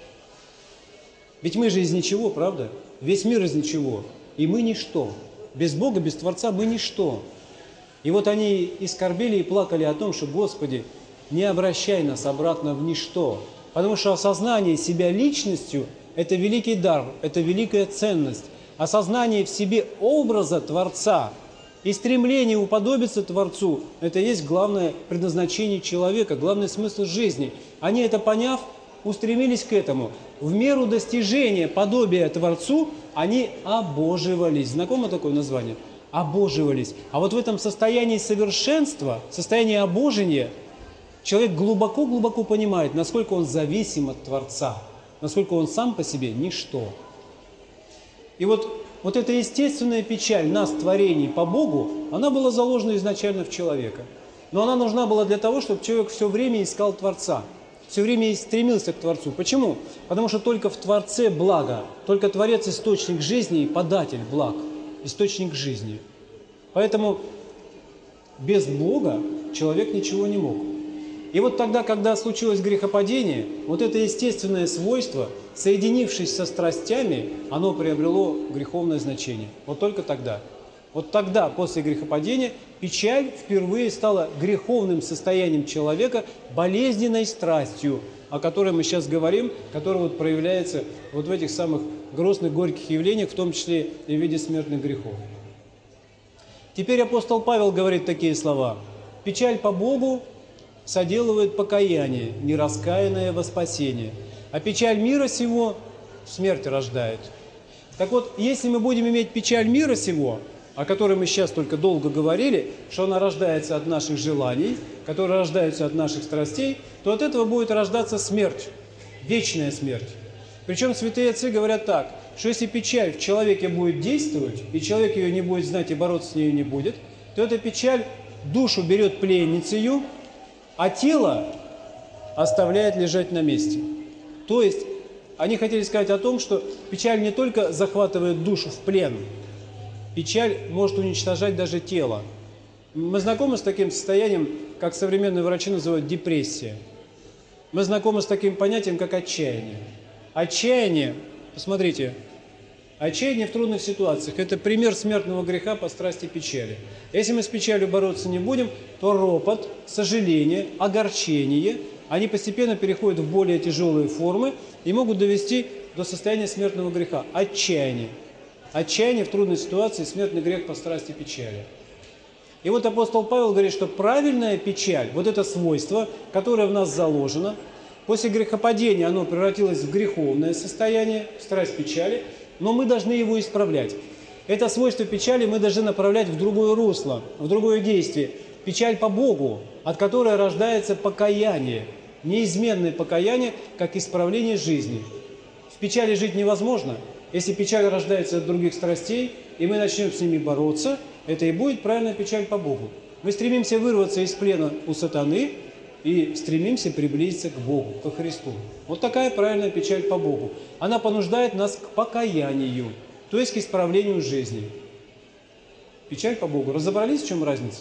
Ведь мы же из ничего, правда? Весь мир из ничего. И мы ничто. Без Бога, без Творца мы ничто. И вот они и скорбели, и плакали о том, что, Господи, не обращай нас обратно в ничто. Потому что осознание себя личностью – это великий дар, это великая ценность. Осознание в себе образа Творца и стремление уподобиться Творцу – это и есть главное предназначение человека, главный смысл жизни. Они это поняв, устремились к этому. В меру достижения подобия Творцу они обоживались. Знакомо такое название? Обоживались. А вот в этом состоянии совершенства, состоянии обожения, человек глубоко-глубоко понимает, насколько он зависим от Творца, насколько он сам по себе ничто. И вот, вот эта естественная печаль нас, творений по Богу, она была заложена изначально в человека. Но она нужна была для того, чтобы человек все время искал Творца, все время стремился к Творцу. Почему? Потому что только в Творце благо, только Творец – источник жизни и податель благ, источник жизни. Поэтому без Бога человек ничего не мог. И вот тогда, когда случилось грехопадение, вот это естественное свойство, соединившись со страстями, оно приобрело греховное значение. Вот только тогда. Вот тогда, после грехопадения, печаль впервые стала греховным состоянием человека, болезненной страстью, о которой мы сейчас говорим, которая вот проявляется вот в этих самых грустных, горьких явлениях, в том числе и в виде смертных грехов. Теперь апостол Павел говорит такие слова. «Печаль по Богу соделывает покаяние, нераскаянное во спасение, а печаль мира сего смерть рождает». Так вот, если мы будем иметь печаль мира сего, о которой мы сейчас только долго говорили, что она рождается от наших желаний, которые рождаются от наших страстей, то от этого будет рождаться смерть, вечная смерть. Причем святые отцы говорят так, что если печаль в человеке будет действовать, и человек ее не будет знать и бороться с ней не будет, то эта печаль душу берет пленницею, а тело оставляет лежать на месте. То есть они хотели сказать о том, что печаль не только захватывает душу в плен, печаль может уничтожать даже тело. Мы знакомы с таким состоянием, как современные врачи называют депрессия. Мы знакомы с таким понятием, как отчаяние. Отчаяние, посмотрите, отчаяние в трудных ситуациях – это пример смертного греха по страсти печали. Если мы с печалью бороться не будем, то ропот, сожаление, огорчение, они постепенно переходят в более тяжелые формы и могут довести до состояния смертного греха – отчаяние. Отчаяние в трудной ситуации – смертный грех по страсти печали. И вот апостол Павел говорит, что правильная печаль, вот это свойство, которое в нас заложено, после грехопадения оно превратилось в греховное состояние, в страсть печали, но мы должны его исправлять. Это свойство печали мы должны направлять в другое русло, в другое действие. Печаль по Богу, от которой рождается покаяние, неизменное покаяние, как исправление жизни. В печали жить невозможно. Если печаль рождается от других страстей, и мы начнем с ними бороться, это и будет правильная печаль по Богу. Мы стремимся вырваться из плена у сатаны и стремимся приблизиться к Богу, ко Христу. Вот такая правильная печаль по Богу. Она понуждает нас к покаянию, то есть к исправлению жизни. Печаль по Богу. Разобрались, в чем разница?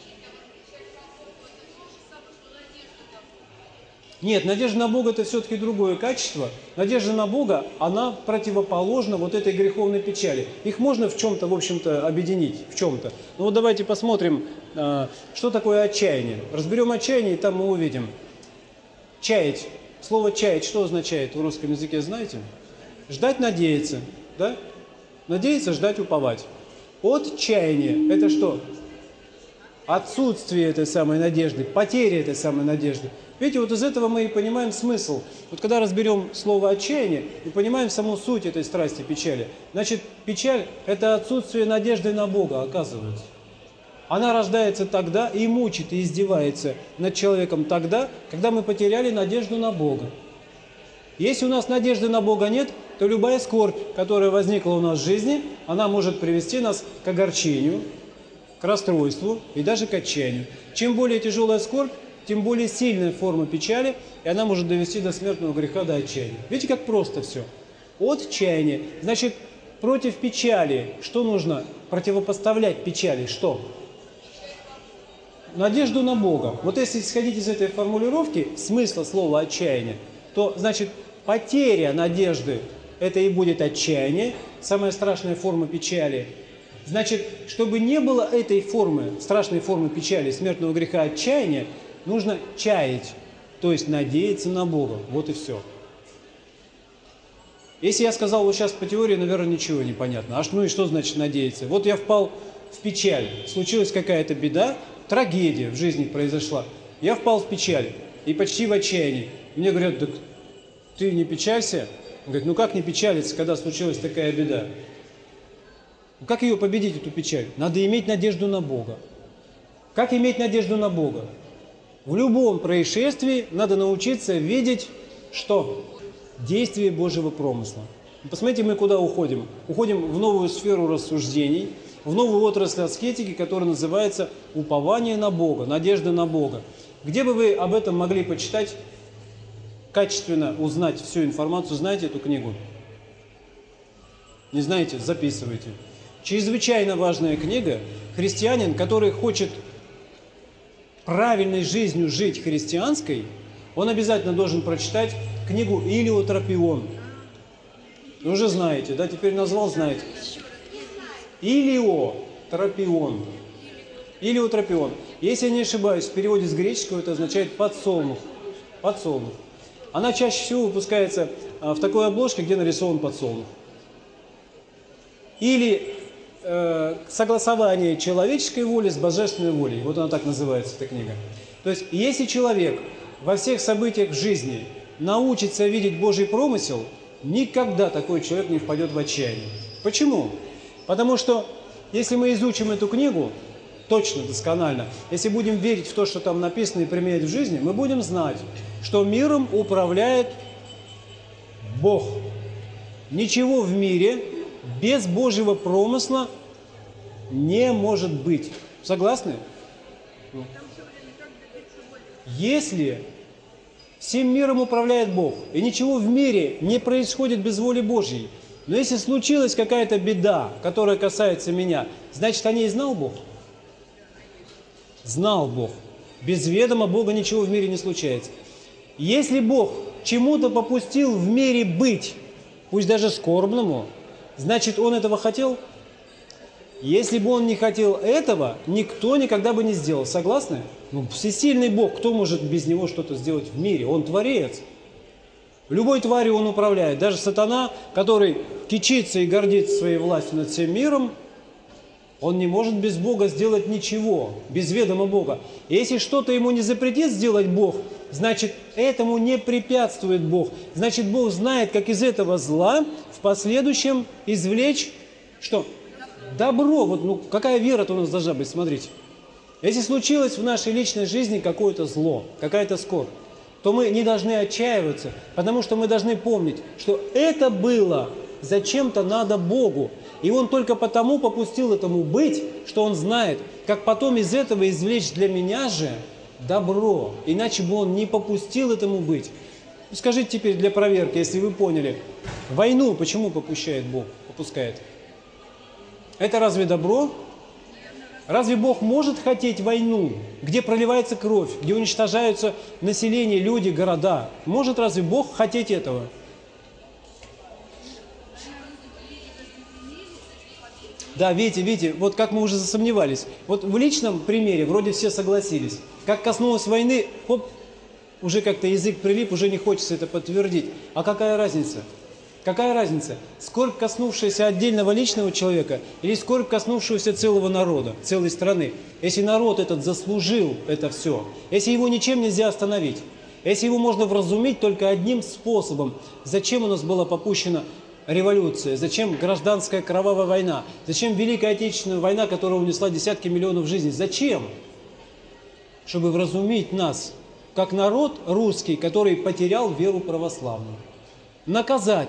Нет, надежда на Бога – это все-таки другое качество. Надежда на Бога, она противоположна вот этой греховной печали. Их можно в чем-то, в общем-то, объединить, в чем-то. Ну вот давайте посмотрим, что такое отчаяние. Разберем отчаяние, и там мы увидим. Чаять. Слово «чаять» что означает в русском языке, знаете? Ждать, надеяться. Да? Надеяться, ждать, уповать. Отчаяние – это что? Отсутствие этой самой надежды, потеря этой самой надежды. Видите, вот из этого мы и понимаем смысл. Вот когда разберем слово «отчаяние», мы понимаем саму суть этой страсти печали. Значит, печаль – это отсутствие надежды на Бога, оказывается. Она рождается тогда и мучит, и издевается над человеком тогда, когда мы потеряли надежду на Бога. Если у нас надежды на Бога нет, то любая скорбь, которая возникла у нас в жизни, она может привести нас к огорчению, к расстройству и даже к отчаянию. Чем более тяжелая скорбь, тем более сильная форма печали, и она может довести до смертного греха, до отчаяния. Видите, как просто все. Отчаяние. Значит, против печали что нужно? Противопоставлять печали что? Надежду на Бога. Вот если исходить из этой формулировки, смысла слова отчаяние, то, значит, потеря надежды – это и будет отчаяние, самая страшная форма печали. Значит, чтобы не было этой формы, страшной формы печали, смертного греха, отчаяния, нужно чаять, то есть надеяться на Бога. Вот и все. Если я сказал вот сейчас по теории, наверное, ничего не понятно. А ну и что значит надеяться? Вот я впал в печаль, случилась какая-то беда, трагедия в жизни произошла. Я впал в печаль и почти в отчаянии. Мне говорят: да ты не печалься. Он говорит: ну как не печалиться, когда случилась такая беда? Ну как ее победить, эту печаль? Надо иметь надежду на Бога. Как иметь надежду на Бога? В любом происшествии надо научиться видеть что? Действие Божьего промысла. Посмотрите, мы куда уходим? Уходим в новую сферу рассуждений, в новую отрасль аскетики, которая называется упование на Бога, надежда на Бога. Где бы вы об этом могли почитать, качественно узнать всю информацию? Знаете эту книгу? Не знаете? Записывайте. Чрезвычайно важная книга. Христианин, который хочет правильной жизнью жить христианской, он обязательно должен прочитать книгу «Илиотропион». Вы уже знаете, да? Теперь назвал, знаете. Илиотропион. Илиотропион. Если я не ошибаюсь, в переводе с греческого это означает «подсолнух». Подсолнух. Она чаще всего выпускается в такой обложке, где нарисован подсолнух. Или э, согласование человеческой воли с божественной волей. Вот она так называется, эта книга. То есть, если человек во всех событиях в жизни научится видеть Божий промысел, никогда такой человек не впадет в отчаяние. Почему? Потому что, если мы изучим эту книгу, точно, досконально, если будем верить в то, что там написано, и применять в жизни, мы будем знать, что миром управляет Бог. Ничего в мире без Божьего промысла не может быть. Согласны? Если всем миром управляет Бог, и ничего в мире не происходит без воли Божьей, но если случилась какая-то беда, которая касается меня, значит, о ней знал Бог? Знал Бог. Без ведома Бога ничего в мире не случается. Если Бог чему-то попустил в мире быть, пусть даже скорбному, значит, Он этого хотел? Если бы Он не хотел этого, никто никогда бы не сделал. Согласны? Ну, всесильный Бог, кто может без Него что-то сделать в мире? Он творец. Любой тварью Он управляет. Даже сатана, который кичится и гордится своей властью над всем миром, он не может без Бога сделать ничего, без ведома Бога. И если что-то ему не запретит сделать Бог, значит, этому не препятствует Бог. Значит, Бог знает, как из этого зла в последующем извлечь что? Добро. Вот, ну, какая вера-то у нас должна быть, смотрите. Если случилось в нашей личной жизни какое-то зло, какая-то скорбь, то мы не должны отчаиваться, потому что мы должны помнить, что это было зачем-то надо Богу. И Он только потому попустил этому быть, что Он знает, как потом из этого извлечь для меня же добро. Иначе бы Он не попустил этому быть. Скажите теперь для проверки, если вы поняли, войну почему попускает Бог? Попускает? Это разве добро? Разве Бог может хотеть войну, где проливается кровь, где уничтожаются население, люди, города? Может разве Бог хотеть этого? Да, видите, видите, вот как мы уже засомневались. Вот в личном примере вроде все согласились. Как коснулось войны, хоп, уже как-то язык прилип, уже не хочется это подтвердить. А какая разница? Какая разница? Скорбь, коснувшаяся отдельного личного человека, или скорбь, коснувшаяся целого народа, целой страны? Если народ этот заслужил это все, если его ничем нельзя остановить, если его можно вразумить только одним способом, зачем у нас была попущена революция, зачем гражданская кровавая война, зачем Великая Отечественная война, которая унесла десятки миллионов жизней? Зачем? Чтобы вразумить нас, как народ русский, который потерял веру православную. Наказать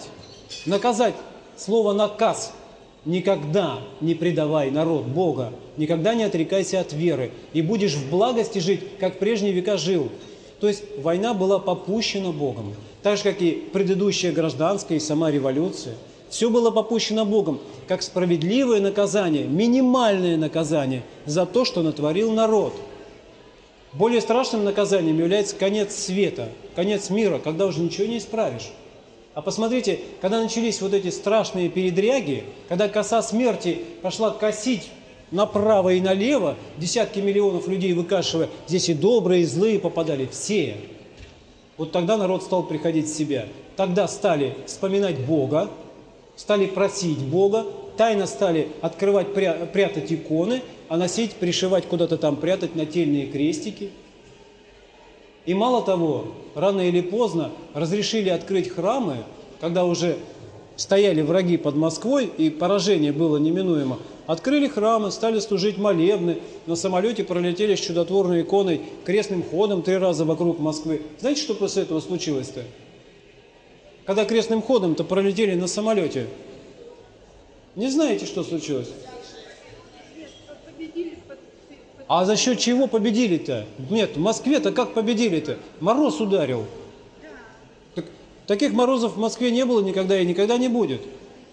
Наказать. Слово «наказ». Никогда не предавай народ Бога, никогда не отрекайся от веры, и будешь в благости жить, как в прежние века жил. То есть война была попущена Богом, так же, как и предыдущая гражданская и сама революция. Все было попущено Богом, как справедливое наказание, минимальное наказание за то, что натворил народ. Более страшным наказанием является конец света, конец мира, когда уже ничего не исправишь. А посмотрите, когда начались вот эти страшные передряги, когда коса смерти пошла косить направо и налево, десятки миллионов людей выкашивая, здесь и добрые, и злые попадали, все. Вот тогда народ стал приходить в себя. Тогда стали вспоминать Бога, стали просить Бога, тайно стали открывать, прятать иконы, а носить, пришивать куда-то там, прятать нательные крестики. И мало того, рано или поздно разрешили открыть храмы, когда уже стояли враги под Москвой и поражение было неминуемо. Открыли храмы, стали служить молебны, на самолете пролетели с чудотворной иконой крестным ходом три раза вокруг Москвы. Знаете, что после этого случилось-то? Когда крестным ходом-то пролетели на самолете. Не знаете, что случилось? А за счет чего победили-то? Нет, в Москве-то как победили-то? Мороз ударил. Так, таких морозов в Москве не было никогда и никогда не будет.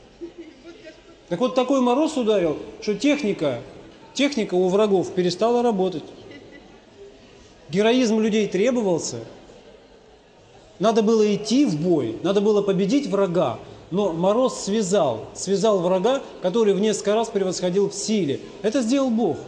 Так вот, такой мороз ударил, что техника, техника у врагов перестала работать. Героизм людей требовался. Надо было идти в бой, надо было победить врага. Но мороз связал, связал врага, который в несколько раз превосходил в силе. Это сделал Бог.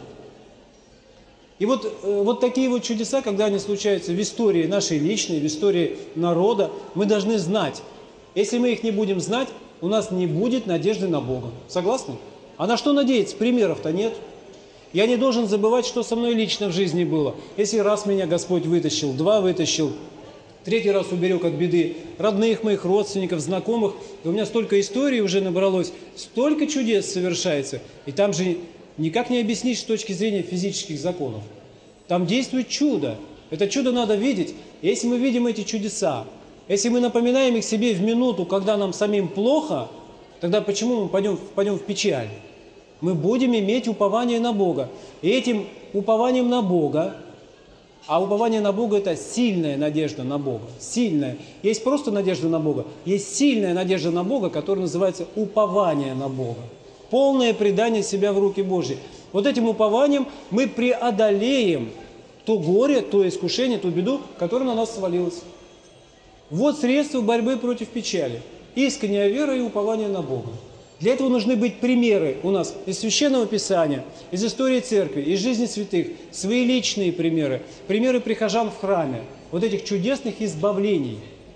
И вот, вот такие вот чудеса, когда они случаются в истории нашей личной, в истории народа, мы должны знать. Если мы их не будем знать, у нас не будет надежды на Бога. Согласны? А на что надеяться? Примеров-то нет. Я не должен забывать, что со мной лично в жизни было. Если раз меня Господь вытащил, два вытащил, третий раз уберег от беды родных моих, родственников, знакомых, и у меня столько историй уже набралось, столько чудес совершается. И там же никак не объяснить с точки зрения физических законов. Там действует чудо. Это чудо надо видеть. И если мы видим эти чудеса, если мы напоминаем их себе в минуту, когда нам самим плохо, тогда почему мы пойдем, впадем в печаль? Мы будем иметь упование на Бога. И этим упованием на Бога, а упование на Бога – это сильная надежда на Бога. Сильная. Есть просто надежда на Бога, есть сильная надежда на Бога, которая называется упование на Бога. Полное предание себя в руки Божьи. Вот этим упованием мы преодолеем то горе, то искушение, ту беду, которая на нас свалилась. Вот средства борьбы против печали. Искренняя вера и упование на Бога. Для этого нужны быть примеры у нас из Священного Писания, из истории Церкви, из жизни святых, свои личные примеры, примеры прихожан в храме, вот этих чудесных избавлений.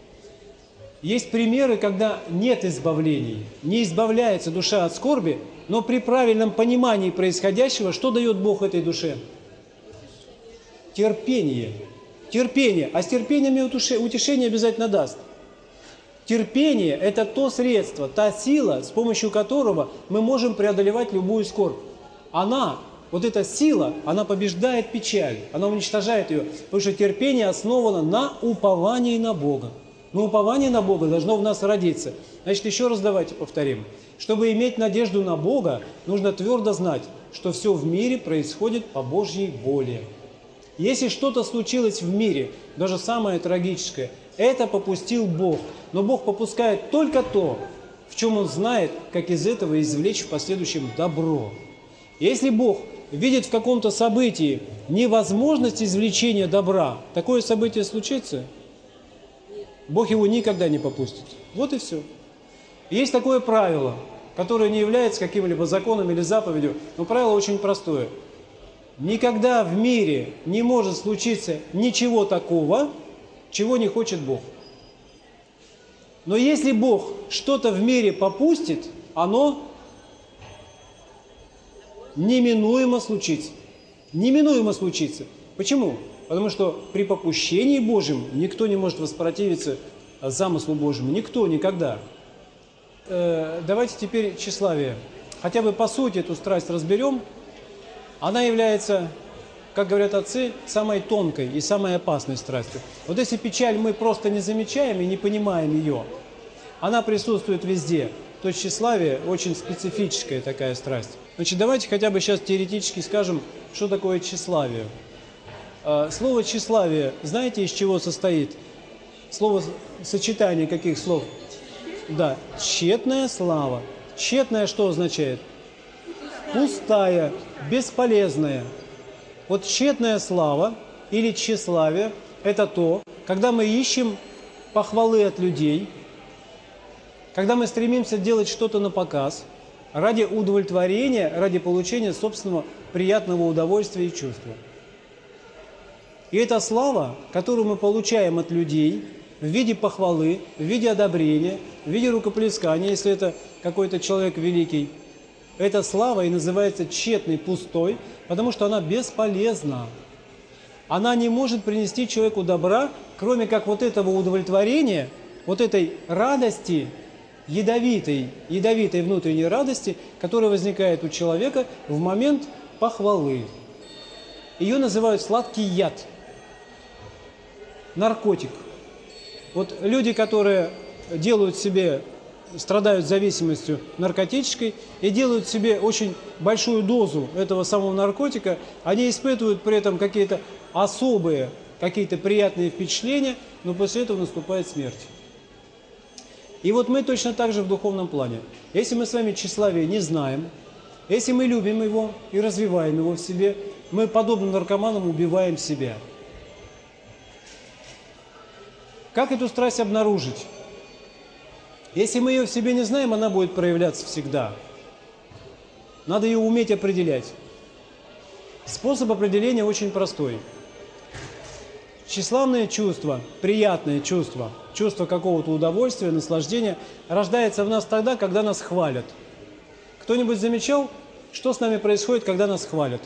Есть примеры, когда нет избавлений, не избавляется душа от скорби, но при правильном понимании происходящего, что дает Бог этой душе? Терпение. Терпение. А с терпением и утешение обязательно даст. Терпение – это то средство, та сила, с помощью которого мы можем преодолевать любую скорбь. Она, вот эта сила, она побеждает печаль, она уничтожает ее, потому что терпение основано на уповании на Бога. Но упование на Бога должно в нас родиться. Значит, еще раз давайте повторим. Чтобы иметь надежду на Бога, нужно твердо знать, что все в мире происходит по Божьей воле. Если что-то случилось в мире, даже самое трагическое, это попустил Бог. Но Бог попускает только то, в чем Он знает, как из этого извлечь в последующем добро. Если Бог видит в каком-то событии невозможность извлечения добра, такое событие случится, Бог его никогда не попустит. Вот и все. Есть такое правило, которое не является каким-либо законом или заповедью, но правило очень простое. Никогда в мире не может случиться ничего такого, чего не хочет Бог. Но если Бог что-то в мире попустит, оно неминуемо случится. Неминуемо случится. Почему? Потому что при попущении Божьем никто не может воспротивиться замыслу Божьему. Никто, никогда. Э, давайте теперь тщеславие. Хотя бы по сути эту страсть разберем. Она является, как говорят отцы, самой тонкой и самой опасной страстью. Вот если печаль мы просто не замечаем и не понимаем ее, она присутствует везде. То есть тщеславие очень специфическая такая страсть. Значит, давайте хотя бы сейчас теоретически скажем, что такое тщеславие. Слово тщеславие, знаете, из чего состоит? Слово сочетание каких слов? Да, тщетная слава. Тщетная что означает? Пустая, бесполезная. Вот тщетная слава или тщеславие – это то, когда мы ищем похвалы от людей, когда мы стремимся делать что-то на показ, ради удовлетворения, ради получения собственного приятного удовольствия и чувства. И эта слава, которую мы получаем от людей в виде похвалы, в виде одобрения, в виде рукоплескания, если это какой-то человек великий, эта слава и называется тщетной, пустой, потому что она бесполезна. Она не может принести человеку добра, кроме как вот этого удовлетворения, вот этой радости, ядовитой, ядовитой внутренней радости, которая возникает у человека в момент похвалы. Ее называют сладкий яд, наркотик. Вот люди, которые делают себе, страдают зависимостью наркотической и делают себе очень большую дозу этого самого наркотика, они испытывают при этом какие-то особые, какие-то приятные впечатления, но после этого наступает смерть. И вот мы точно так же в духовном плане. Если мы с вами тщеславие не знаем, если мы любим его и развиваем его в себе, мы, подобно наркоманам, убиваем себя. Как эту страсть обнаружить? Если мы ее в себе не знаем, она будет проявляться всегда. Надо ее уметь определять. Способ определения очень простой. Тщеславное чувство, приятное чувство, чувство какого-то удовольствия, наслаждения рождается в нас тогда, когда нас хвалят. Кто-нибудь замечал, что с нами происходит, когда нас хвалят?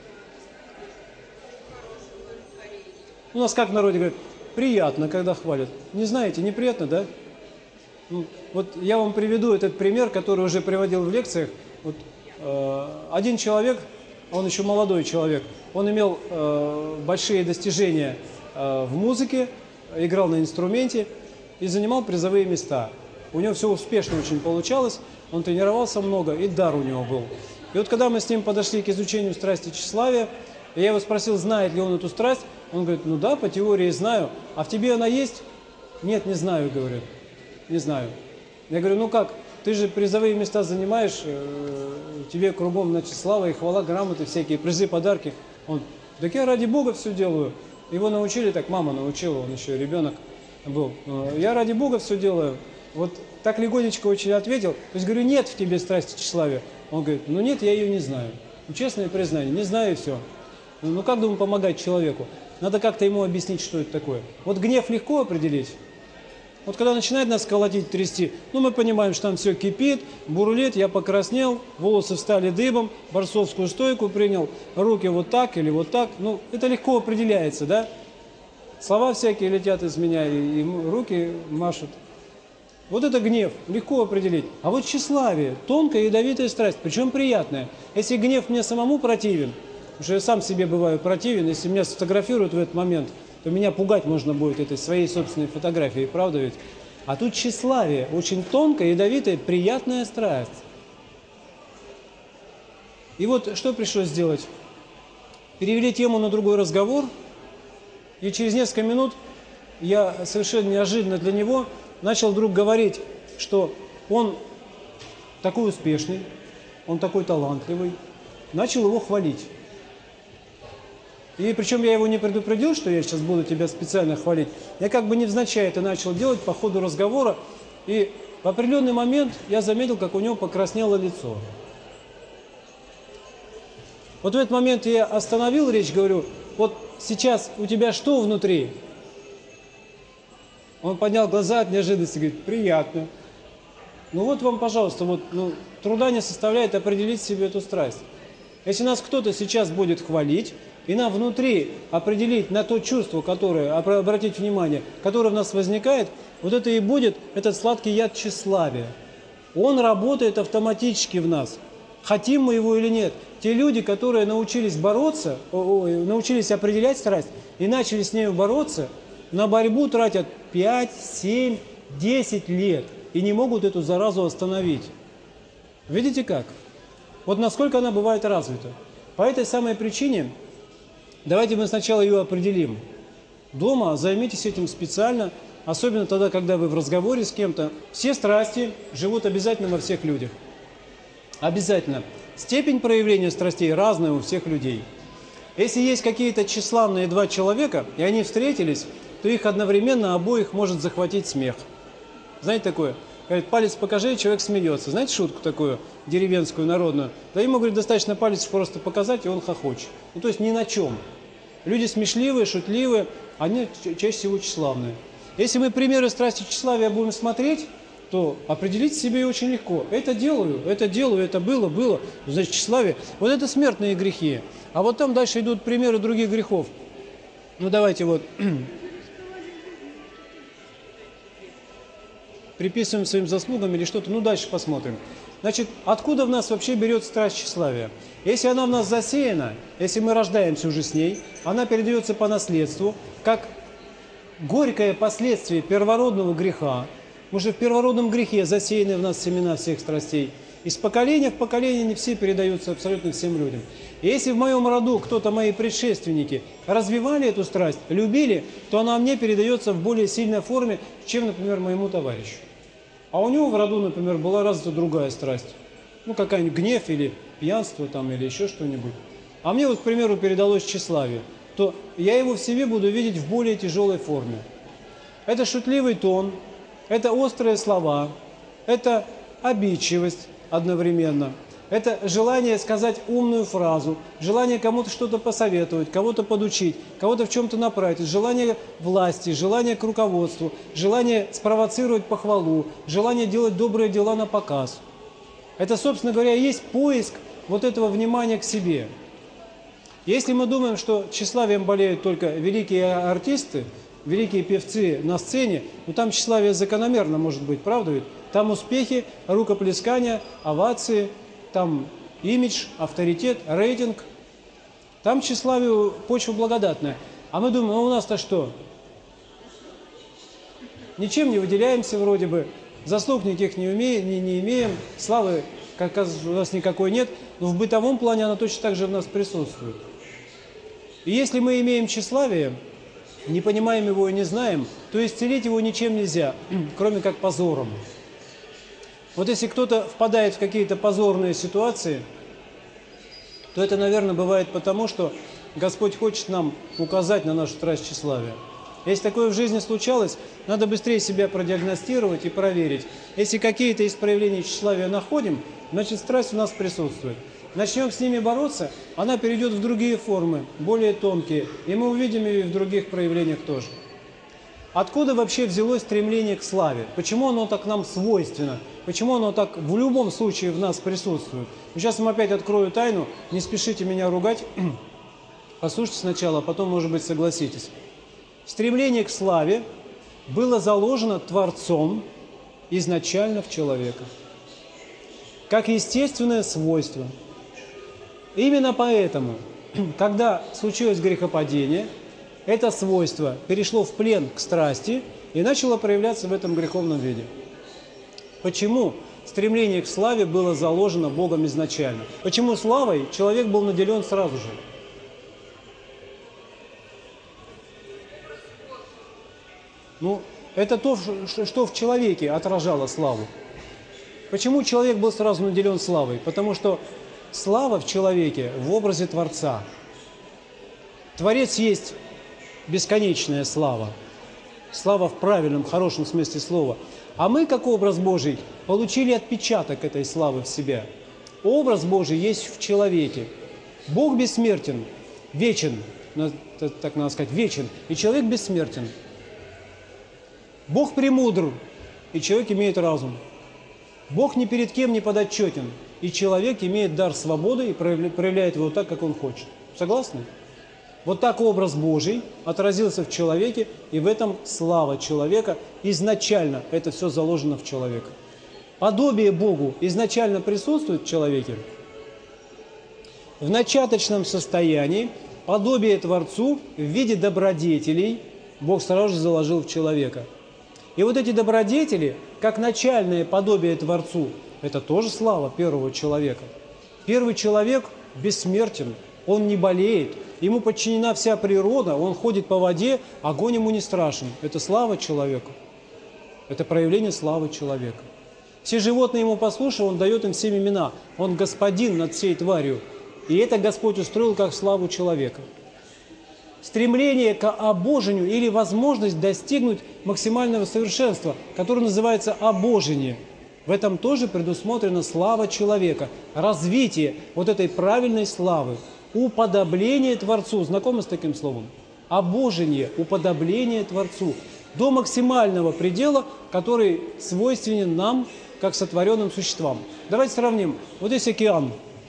У нас как в народе говорят, приятно, когда хвалят. Не знаете, неприятно, да? Ну, вот я вам приведу этот пример, который уже приводил в лекциях. Вот, э, один человек, он еще молодой человек, он имел э, большие достижения э, в музыке, играл на инструменте и занимал призовые места. У него все успешно очень получалось, он тренировался много, и дар у него был. И вот когда мы с ним подошли к изучению страсти тщеславия, я его спросил, знает ли он эту страсть, он говорит, ну да, по теории знаю, а в тебе она есть? Нет, не знаю, говорит. Не знаю. Я говорю, ну как, ты же призовые места занимаешь, э, тебе кругом, значит, слава и хвала, грамоты всякие, призы, подарки. Он, так я ради Бога все делаю. Его научили, так мама научила, он еще ребенок был. Я ради Бога все делаю. Вот так легонечко очень ответил. То есть говорю, нет в тебе страсти тщеславия. Он говорит, ну нет, я ее не знаю. Ну, честное признание, не знаю и все. Ну как, думаю, помогать человеку? Надо как-то ему объяснить, что это такое. Вот гнев легко определить. Вот когда начинает нас колотить, трясти, ну мы понимаем, что там все кипит, бурлит, я покраснел, волосы встали дыбом, борцовскую стойку принял, руки вот так или вот так. Ну, это легко определяется, да? Слова всякие летят из меня, и, и руки машут. Вот это гнев, легко определить. А вот тщеславие, тонкая ядовитая страсть, причем приятная. Если гнев мне самому противен, потому что я сам себе бываю противен, если меня сфотографируют в этот момент, то меня пугать можно будет этой своей собственной фотографией, правда ведь? А тут тщеславие, очень тонкая, ядовитая, приятная страсть. И вот что пришлось сделать? Перевели тему на другой разговор, и через несколько минут я совершенно неожиданно для него начал вдруг говорить, что он такой успешный, он такой талантливый, начал его хвалить. И причем я его не предупредил, что я сейчас буду тебя специально хвалить. Я как бы невзначай это начал делать по ходу разговора. И в определенный момент я заметил, как у него покраснело лицо. Вот в этот момент я остановил речь, говорю, вот сейчас у тебя что внутри? Он поднял глаза от неожиданности, говорит, приятно. Ну вот вам, пожалуйста, вот, ну, труда не составляет определить себе эту страсть. Если нас кто-то сейчас будет хвалить, и нам внутри определить на то чувство, которое, обратить внимание, которое в нас возникает, вот это и будет этот сладкий яд тщеславия. Он работает автоматически в нас, хотим мы его или нет. Те люди, которые научились бороться, научились определять страсть и начали с нею бороться, на борьбу тратят пять, семь, десять лет. и не могут эту заразу остановить. Видите как? Вот насколько она бывает развита. По этой самой причине давайте мы сначала ее определим. Дома займитесь этим специально, особенно тогда, когда вы в разговоре с кем-то. Все страсти живут обязательно во всех людях. Обязательно. Степень проявления страстей разная у всех людей. Если есть какие-то тщеславные два человека, и они встретились, то их одновременно обоих может захватить смех. Знаете такое? Говорит, палец покажи, и человек смеется. Знаете шутку такую, деревенскую, народную? Да ему, говорит, достаточно палец просто показать, и он хохочет. Ну, то есть ни на чем. Люди смешливые, шутливые, они чаще всего тщеславные. Если мы примеры страсти тщеславия будем смотреть, то определить себе очень легко. Это делаю, это делаю, это было, было. Значит, тщеславие. Вот это смертные грехи. А вот там дальше идут примеры других грехов. Ну, давайте вот... приписываем своим заслугам или что-то. Ну, дальше посмотрим. Значит, откуда в нас вообще берет страсть тщеславия? Если она в нас засеяна, если мы рождаемся уже с ней, она передается по наследству, как горькое последствие первородного греха. Потому что в первородном грехе засеяны в нас семена всех страстей. Из поколения в поколение не все передаются абсолютно всем людям. И если в моем роду кто-то, мои предшественники, развивали эту страсть, любили, то она мне передается в более сильной форме, чем, например, моему товарищу. А у него в роду, например, была развита другая страсть. Ну, какая-нибудь гнев или пьянство там, или еще что-нибудь. А мне вот, к примеру, передалось тщеславие, то я его в себе буду видеть в более тяжелой форме. Это шутливый тон, это острые слова, это обидчивость одновременно. Это желание сказать умную фразу, желание кому-то что-то посоветовать, кого-то подучить, кого-то в чем-то направить, желание власти, желание к руководству, желание спровоцировать похвалу, желание делать добрые дела на показ. Это, собственно говоря, и есть поиск вот этого внимания к себе. Если мы думаем, что тщеславием болеют только великие артисты, великие певцы на сцене, ну там тщеславие закономерно может быть, правда ведь? Там успехи, рукоплескания, овации, там имидж, авторитет, рейтинг. Там тщеславию почва благодатная. А мы думаем, ну у нас-то что? Ничем не выделяемся вроде бы, заслуг никаких не, умеем, не, не имеем, славы как у нас никакой нет, но в бытовом плане она точно так же в нас присутствует. И если мы имеем тщеславие, не понимаем его и не знаем, то исцелить его ничем нельзя, кроме как позором. Вот если кто-то впадает в какие-то позорные ситуации, то это, наверное, бывает потому, что Господь хочет нам указать на нашу страсть тщеславия. Если такое в жизни случалось, надо быстрее себя продиагностировать и проверить. Если какие-то из проявлений тщеславия находим, значит, страсть у нас присутствует. Начнем с ними бороться, она перейдет в другие формы, более тонкие, и мы увидим ее и в других проявлениях тоже. Откуда вообще взялось стремление к славе? Почему оно так нам свойственно? Почему оно так в любом случае в нас присутствует? Сейчас вам опять открою тайну, не спешите меня ругать, послушайте сначала, а потом, может быть, согласитесь. Стремление к славе было заложено Творцом изначально в человека, как естественное свойство. Именно поэтому, когда случилось грехопадение, это свойство перешло в плен к страсти и начало проявляться в этом греховном виде. Почему стремление к славе было заложено Богом изначально? Почему славой человек был наделен сразу же? Ну, это то, что в человеке отражало славу. Почему человек был сразу наделен славой? Потому что слава в человеке в образе Творца. Творец есть бесконечная слава. Слава в правильном, хорошем смысле слова. А мы, как образ Божий, получили отпечаток этой славы в себя. Образ Божий есть в человеке. Бог бессмертен, вечен, так надо сказать, вечен, и человек бессмертен. Бог премудр, и человек имеет разум. Бог ни перед кем не подотчетен, и человек имеет дар свободы и проявляет его так, как он хочет. Согласны? Вот так образ Божий отразился в человеке, и в этом слава человека. Изначально это все заложено в человека. Подобие Богу изначально присутствует в человеке. В начаточном состоянии подобие Творцу в виде добродетелей Бог сразу же заложил в человека. И вот эти добродетели, как начальное подобие Творцу, это тоже слава первого человека. Первый человек бессмертен, он не болеет, ему подчинена вся природа, он ходит по воде, огонь ему не страшен. Это слава человека. Это проявление славы человека. Все животные ему послушны, он дает им всем имена. Он господин над всей тварью. И это Господь устроил как славу человека. Стремление к обожению или возможность достигнуть максимального совершенства, которое называется обожение. В этом тоже предусмотрена слава человека, развитие вот этой правильной славы, уподобление Творцу. Знакомы с таким словом? Обожение, уподобление Творцу до максимального предела, который свойственен нам, как сотворенным существам. Давайте сравним. Вот здесь океан,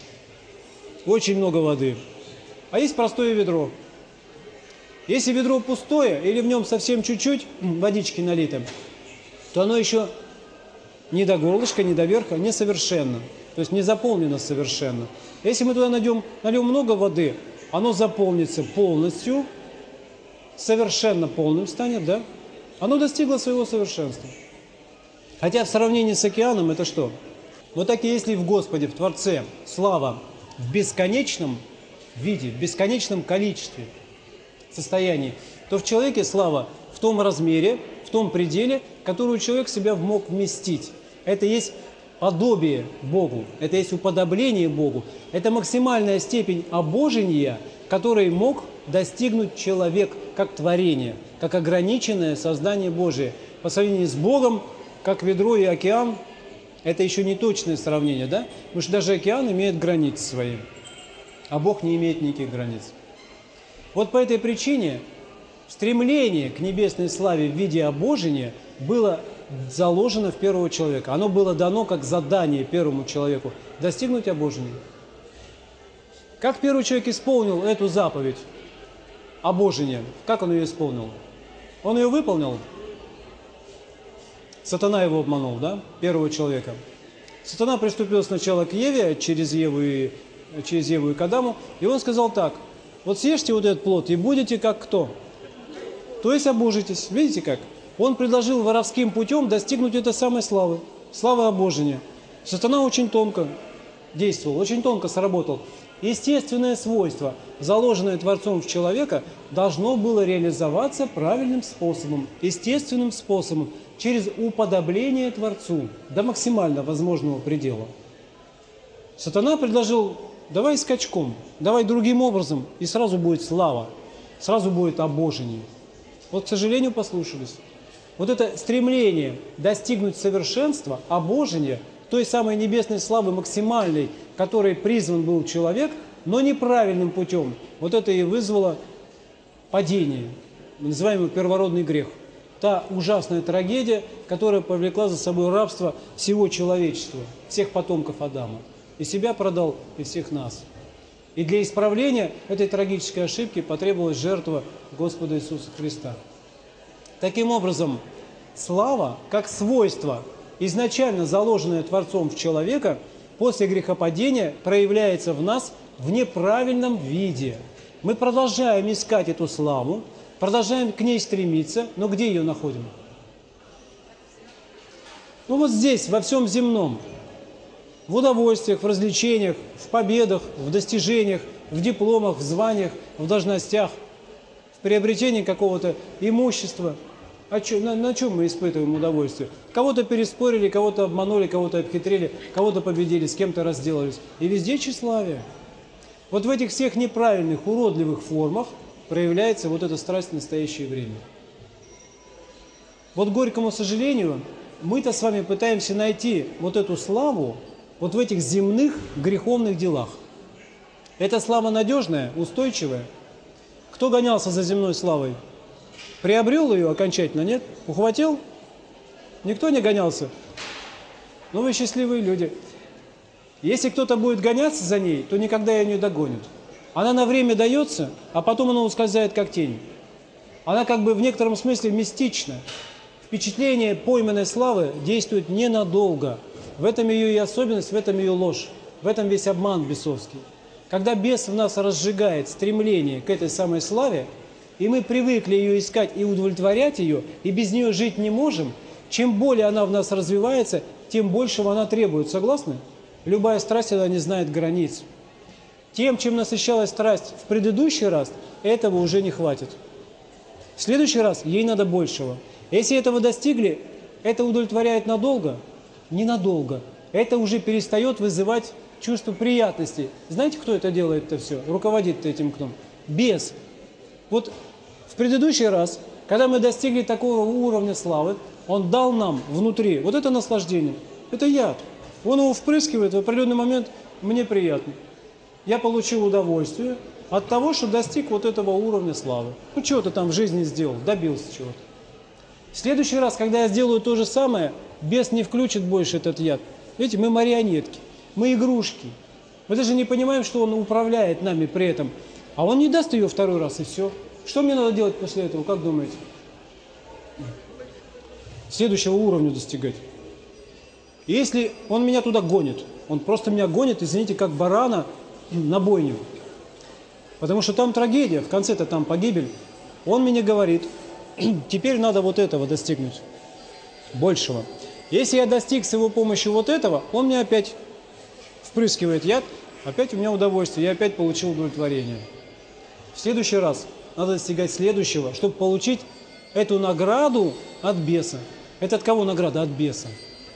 очень много воды, а есть простое ведро. Если ведро пустое или в нем совсем чуть-чуть водички налито, то оно еще не до горлышка, не до верха, несовершенно, то есть не заполнено совершенно. Если мы туда найдем, нальем много воды, оно заполнится полностью, совершенно полным станет, да? Оно достигло своего совершенства. Хотя в сравнении с океаном это что? Вот так и если в Господе, в Творце слава в бесконечном виде, в бесконечном количестве, состоянии, то в человеке слава в том размере, в том пределе, которую человек себя мог вместить. Это есть подобие Богу, это есть уподобление Богу, это максимальная степень обожения, которой мог достигнуть человек как творение, как ограниченное создание Божие. По сравнению с Богом, как ведро и океан, это еще не точное сравнение, да? Потому что даже океан имеет границы свои, а Бог не имеет никаких границ. Вот по этой причине стремление к небесной славе в виде обожения было заложено в первого человека. Оно было дано как задание первому человеку достигнуть обожения. Как первый человек исполнил эту заповедь обожения? Как он ее исполнил? Он ее выполнил. Сатана его обманул, да? Первого человека. Сатана приступил сначала к Еве, через Еву и, через Еву и к Адаму, и он сказал так: вот съешьте вот этот плод и будете как кто? То есть обожитесь. Видите как? Он предложил воровским путем достигнуть этой самой славы. Славы обожения. Сатана очень тонко действовал, очень тонко сработал. Естественное свойство, заложенное Творцом в человека, должно было реализоваться правильным способом, естественным способом, через уподобление Творцу до максимально возможного предела. Сатана предложил: давай скачком, давай другим образом, и сразу будет слава, сразу будет обожение. Вот, к сожалению, послушались. Вот это стремление достигнуть совершенства, обожения, той самой небесной славы максимальной, которой призван был человек, но неправильным путем, вот это и вызвало падение, называемый первородный грех. Та ужасная трагедия, которая повлекла за собой рабство всего человечества, всех потомков Адама. И себя продал, и всех нас. И для исправления этой трагической ошибки потребовалась жертва Господа Иисуса Христа. Таким образом, слава, как свойство, изначально заложенное Творцом в человека, после грехопадения проявляется в нас в неправильном виде. Мы продолжаем искать эту славу, продолжаем к ней стремиться, но где ее находим? Ну вот здесь, во всем земном. В удовольствиях, в развлечениях, в победах, в достижениях, в дипломах, в званиях, в должностях, в приобретении какого-то имущества. А чё, на, на чем мы испытываем удовольствие? Кого-то переспорили, кого-то обманули, кого-то обхитрили, кого-то победили, с кем-то разделались. И везде тщеславие. Вот в этих всех неправильных, уродливых формах проявляется вот эта страсть в настоящее время. Вот, к горькому сожалению, мы-то с вами пытаемся найти вот эту славу вот в этих земных греховных делах. Эта слава надежная, устойчивая. Кто гонялся за земной славой? Приобрел ее окончательно, нет? Ухватил? Никто не гонялся? Ну, вы счастливые люди. Если кто-то будет гоняться за ней, то никогда ее не догонят. Она на время дается, а потом она ускользает как тень. Она как бы в некотором смысле мистична. Впечатление пойманной славы действует ненадолго. В этом ее и особенность, в этом ее ложь. В этом весь обман бесовский. Когда бес в нас разжигает стремление к этой самой славе, и мы привыкли ее искать и удовлетворять ее, и без нее жить не можем, чем более она в нас развивается, тем большего она требует. Согласны? Любая страсть, она не знает границ. Тем, чем насыщалась страсть в предыдущий раз, этого уже не хватит. В следующий раз ей надо большего. Если этого достигли, это удовлетворяет надолго? Ненадолго. Это уже перестает вызывать чувство приятности. Знаете, кто это делает это все? Руководит этим кто? Бес. Вот в предыдущий раз, когда мы достигли такого уровня славы, он дал нам внутри вот это наслаждение. Это яд. Он его впрыскивает, в определенный момент мне приятно. Я получил удовольствие от того, что достиг вот этого уровня славы. Ну, чего-то там в жизни сделал, добился чего-то. В следующий раз, когда я сделаю то же самое, бес не включит больше этот яд. Видите, мы марионетки, мы игрушки. Мы даже не понимаем, что он управляет нами при этом. А он не даст ее второй раз, и все. Что мне надо делать после этого, как думаете? Следующего уровня достигать. Если он меня туда гонит, он просто меня гонит, извините, как барана на бойню. Потому что там трагедия, в конце-то там погибель. Он мне говорит, теперь надо вот этого достигнуть, большего. Если я достиг с его помощью вот этого, он мне опять впрыскивает яд, опять у меня удовольствие, я опять получил удовлетворение. В следующий раз надо достигать следующего, чтобы получить эту награду от беса. Это от кого награда? От беса.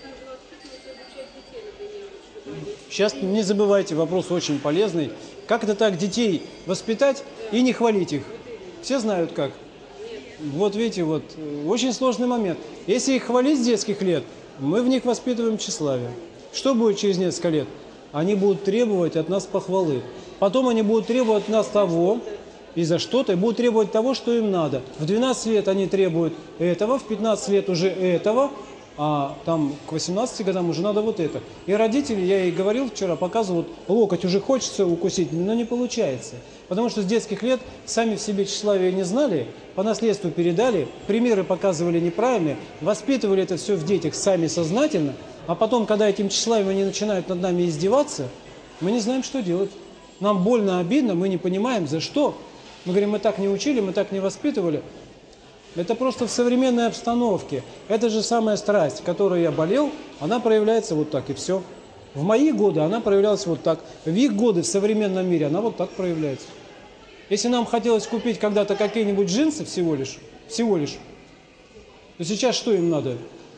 Сейчас не забывайте, вопрос очень полезный. Как это так детей воспитать и не хвалить их? Все знают как. Вот видите, вот очень сложный момент. Если их хвалить с детских лет, мы в них воспитываем тщеславие. Что будет через несколько лет? Они будут требовать от нас похвалы. Потом они будут требовать от нас того, и за что-то, и будут требовать того, что им надо. В двенадцать лет они требуют этого, в пятнадцать лет уже этого, а там к восемнадцати годам уже надо вот это. И родители, я ей говорил вчера, показывал, вот, локоть уже хочется укусить, но не получается. Потому что с детских лет сами в себе тщеславие не знали, по наследству передали, примеры показывали неправильные, воспитывали это все в детях сами сознательно, а потом, когда этим тщеславием они начинают над нами издеваться, мы не знаем, что делать. Нам больно, обидно, мы не понимаем, за что. Мы говорим, мы так не учили, мы так не воспитывали. Это просто в современной обстановке. Это же самая страсть, которой я болел, она проявляется вот так, и все. В мои годы она проявлялась вот так. В их годы в современном мире она вот так проявляется. Если нам хотелось купить когда-то какие-нибудь джинсы всего лишь, всего лишь, то сейчас что им надо?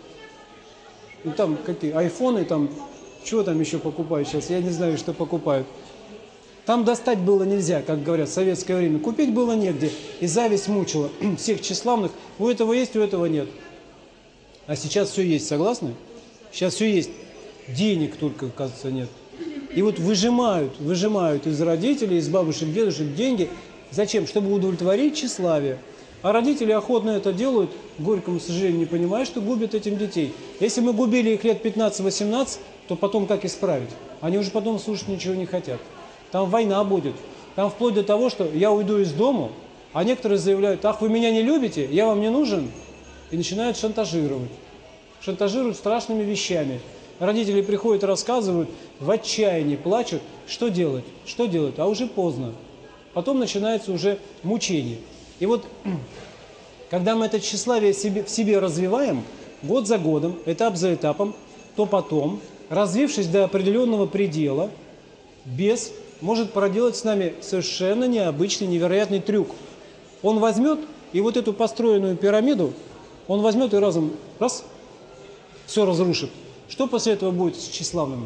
Ну, там какие, айфоны, там, чего там еще покупают сейчас, я не знаю, что покупают. Там достать было нельзя, как говорят, в советское время. Купить было негде, и зависть мучила всех тщеславных. У этого есть, у этого нет. А сейчас все есть, согласны? Сейчас все есть. Денег только, кажется, нет. И вот выжимают, выжимают из родителей, из бабушек, дедушек деньги. Зачем? Чтобы удовлетворить тщеславие. А родители охотно это делают, к горькому сожалению, не понимая, что губят этим детей. Если мы губили их лет пятнадцать-восемнадцать, то потом как исправить? Они уже потом слушать ничего не хотят. Там война будет. Там вплоть до того, что я уйду из дома, а некоторые заявляют, ах, вы меня не любите, я вам не нужен. И начинают шантажировать. Шантажируют страшными вещами. Родители приходят, рассказывают, в отчаянии плачут. Что делать? Что делать? А уже поздно. Потом начинается уже мучение. И вот, когда мы это тщеславие в себе, в себе развиваем, год за годом, этап за этапом, то потом, развившись до определенного предела, бес может проделать с нами совершенно необычный, невероятный трюк. Он возьмет и вот эту построенную пирамиду, он возьмет и разом, раз, все разрушит. Что после этого будет с тщеславным?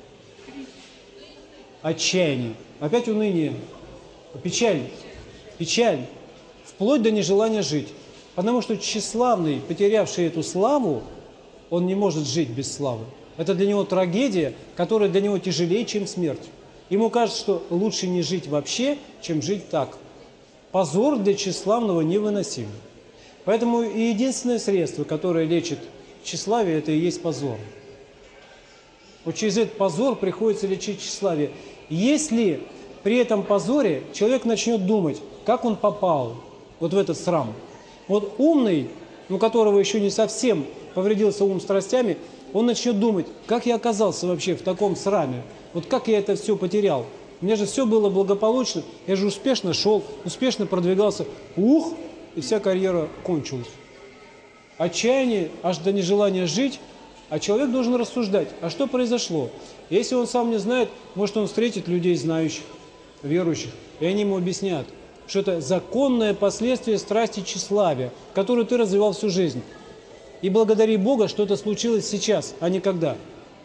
Отчаяние, опять уныние, печаль, печаль, вплоть до нежелания жить. Потому что тщеславный, потерявший эту славу, он не может жить без славы. Это для него трагедия, которая для него тяжелее, чем смерть. Ему кажется, что лучше не жить вообще, чем жить так. Позор для тщеславного невыносим. Поэтому и единственное средство, которое лечит тщеславие, это и есть позор. Вот через этот позор приходится лечить тщеславие. Если при этом позоре человек начнет думать, как он попал вот в этот срам. Вот умный, у которого еще не совсем повредился ум страстями, он начнет думать, как я оказался вообще в таком сраме, вот как я это все потерял. У меня же все было благополучно, я же успешно шел, успешно продвигался. Ух, и вся карьера кончилась. Отчаяние, аж до нежелания жить, а человек должен рассуждать, а что произошло? Если он сам не знает, может он встретит людей знающих, верующих, и они ему объяснят, что это законное последствие страсти тщеславия, которую ты развивал всю жизнь. И благодари Бога, что это случилось сейчас, а не когда.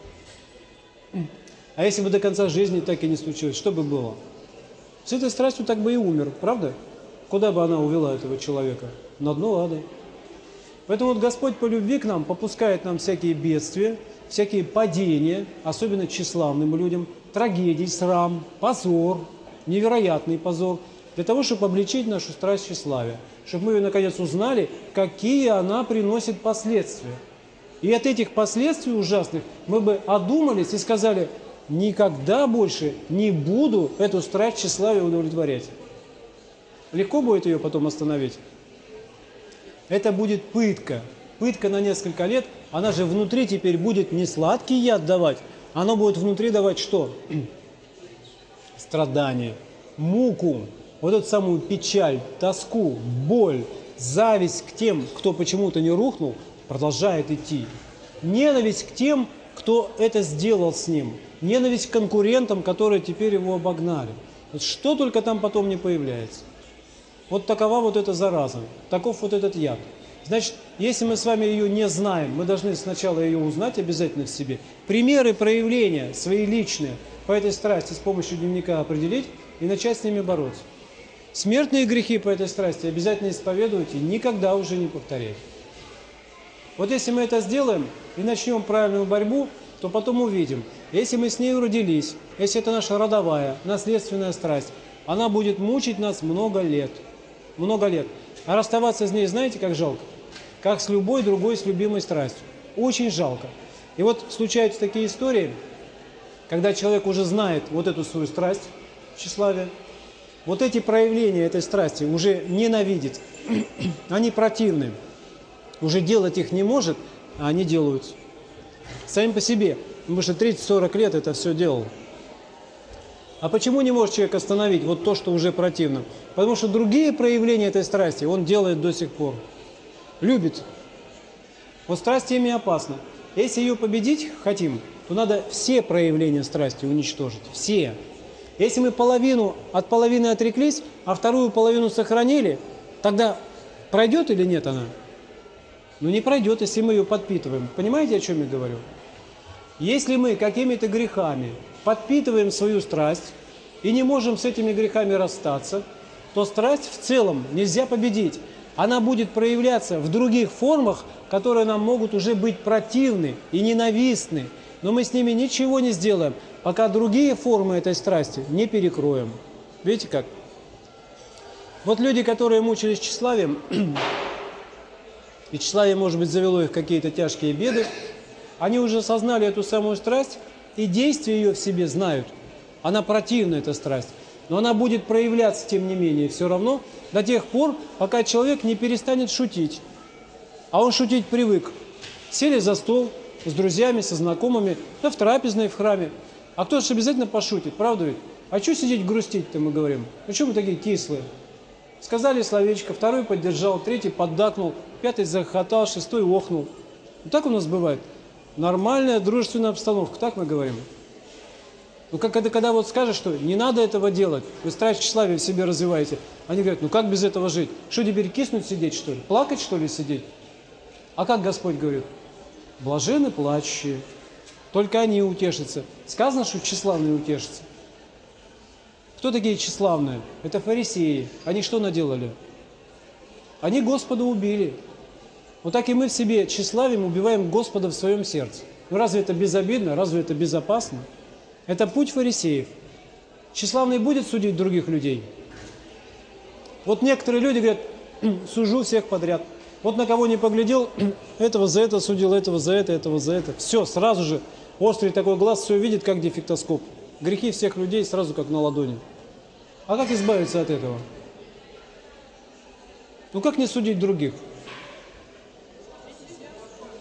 А если бы до конца жизни так и не случилось, что бы было? С этой страстью так бы и умер, правда? Куда бы она увела этого человека? На дно ада. Поэтому вот Господь по любви к нам попускает нам всякие бедствия, всякие падения, особенно тщеславным людям, трагедии, срам, позор, невероятный позор, для того, чтобы обличить нашу страсть тщеславия, чтобы мы, наконец, узнали, какие она приносит последствия. И от этих последствий ужасных мы бы одумались и сказали: никогда больше не буду эту страсть тщеславия удовлетворять. Легко будет ее потом остановить? Это будет пытка. Пытка на несколько лет, она же внутри теперь будет не сладкий яд давать, она будет внутри давать что? Страдание, муку, вот эту самую печаль, тоску, боль, зависть к тем, кто почему-то не рухнул, продолжает идти. Ненависть к тем, кто это сделал с ним. Ненависть к конкурентам, которые теперь его обогнали. Вот что только там потом не появляется. Вот такова вот эта зараза, таков вот этот яд. Значит, если мы с вами ее не знаем, мы должны сначала ее узнать обязательно в себе. Примеры проявления свои личные по этой страсти с помощью дневника определить и начать с ними бороться. Смертные грехи по этой страсти обязательно исповедовать и никогда уже не повторять. Вот если мы это сделаем и начнем правильную борьбу, то потом увидим, если мы с ней родились, если это наша родовая, наследственная страсть, она будет мучить нас много лет. Много лет. А расставаться с ней, знаете, как жалко? Как с любой другой, с любимой страстью. Очень жалко. И вот случаются такие истории, когда человек уже знает вот эту свою страсть, тщеславие, вот эти проявления этой страсти уже ненавидит, они противны, уже делать их не может, а они делаются. Сами по себе, потому что тридцать-сорок лет это все делал. А почему не может человек остановить вот то, что уже противно? Потому что другие проявления этой страсти он делает до сих пор. Любит. Вот страсть тем и опасна. Если ее победить хотим, то надо все проявления страсти уничтожить. Все. Если мы половину, от половины отреклись, а вторую половину сохранили, тогда пройдет или нет она? Ну не пройдет, если мы ее подпитываем. Понимаете, о чем я говорю? Если мы какими-то грехами подпитываем свою страсть и не можем с этими грехами расстаться, то страсть в целом нельзя победить. Она будет проявляться в других формах, которые нам могут уже быть противны и ненавистны. Но мы с ними ничего не сделаем, пока другие формы этой страсти не перекроем. Видите как? Вот люди, которые мучились тщеславием, и тщеславие, может быть, завело их в какие-то тяжкие беды, они уже осознали эту самую страсть, и действия ее в себе знают. Она противна, эта страсть. Но она будет проявляться, тем не менее, все равно до тех пор, пока человек не перестанет шутить. А он шутить привык. Сели за стол с друзьями, со знакомыми, да в трапезной, в храме. А кто же обязательно пошутит, правда ведь? А что сидеть грустить-то, мы говорим? А что мы такие кислые? Сказали словечко, второй поддержал, третий поддакнул, пятый захохотал, шестой охнул. Вот так у нас бывает. Нормальная дружественная обстановка, так мы говорим. Ну как это, когда вот скажешь, что не надо этого делать, вы страсть тщеславия в себе развиваете, они говорят, ну как без этого жить? Что теперь, киснуть сидеть, что ли? Плакать, что ли, сидеть? А как Господь говорит? Блаженны плачущие, только они утешатся. Сказано, что тщеславные утешатся. Кто такие тщеславные? Это фарисеи. Они что наделали? Они Господа убили. Вот так и мы в себе тщеславием убиваем Господа в своем сердце. Ну разве это безобидно? Разве это безопасно? Это путь фарисеев. Тщеславный будет судить других людей. Вот некоторые люди говорят, сужу всех подряд. Вот на кого не поглядел, этого за это судил, этого за это, этого за это. Все, сразу же острый такой глаз все видит, как дефектоскоп. Грехи всех людей сразу как на ладони. А как избавиться от этого? Ну как не судить других?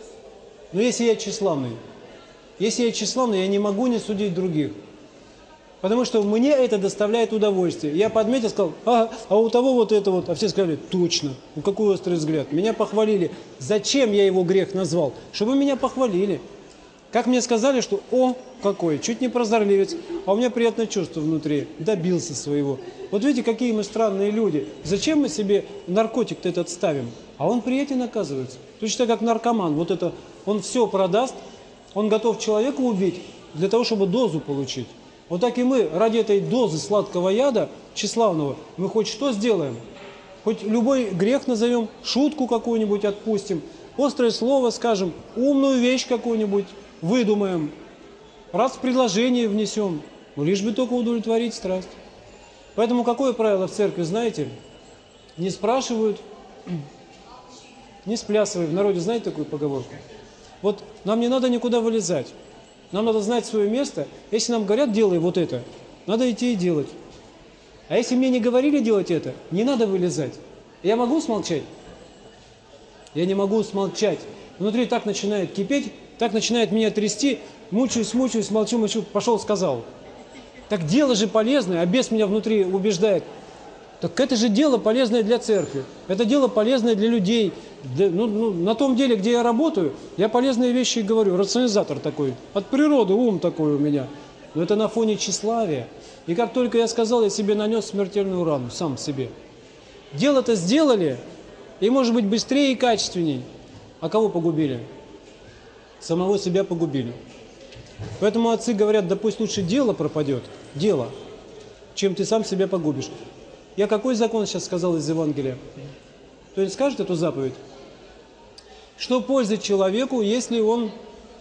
Ну если я тщеславный, если я тщеславный, я не могу не судить других. Потому что мне это доставляет удовольствие. Я подметил, сказал, а, а у того вот это вот. А все сказали, точно, ну какой острый взгляд. Меня похвалили. Зачем я его грех назвал? Чтобы меня похвалили. Как мне сказали, что о, какой, чуть не прозорливец, а у меня приятное чувство внутри, добился своего. Вот видите, какие мы странные люди. Зачем мы себе наркотик-то этот ставим? А он приятен, оказывается. Точно так, как наркоман. Вот это, он все продаст, он готов человека убить для того, чтобы дозу получить. Вот так и мы ради этой дозы сладкого яда, тщеславного, мы хоть что сделаем? Хоть любой грех назовем, шутку какую-нибудь отпустим, острое слово скажем, умную вещь какую-нибудь выдумаем, раз в предложение внесем, ну лишь бы только удовлетворить страсть. Поэтому какое правило в церкви, знаете? Не спрашивают, не сплясывай. В народе знаете такую поговорку? Вот нам не надо никуда вылезать. Нам надо знать свое место. Если нам говорят, делай вот это, надо идти и делать. А если мне не говорили делать это, не надо вылезать. Я могу смолчать? Я не могу смолчать. Внутри так начинает кипеть, так начинает меня трясти, мучаюсь, мучаюсь, молчу, молчу, пошел, сказал. Так дело же полезное, а бес меня внутри убеждает. Так это же дело полезное для церкви, это дело полезное для людей. Для, ну, ну, на том деле, где я работаю, я полезные вещи говорю, рационализатор такой, от природы ум такой у меня. Но это на фоне тщеславия. И как только я сказал, я себе нанес смертельную рану, сам себе. Дело-то сделали, и может быть быстрее и качественней. А кого погубили? Самого себя погубили. Поэтому отцы говорят, да пусть лучше дело пропадет, дело, чем ты сам себя погубишь. Я какой закон сейчас сказал из Евангелия? Кто-нибудь скажет эту заповедь? Что пользует человеку, если он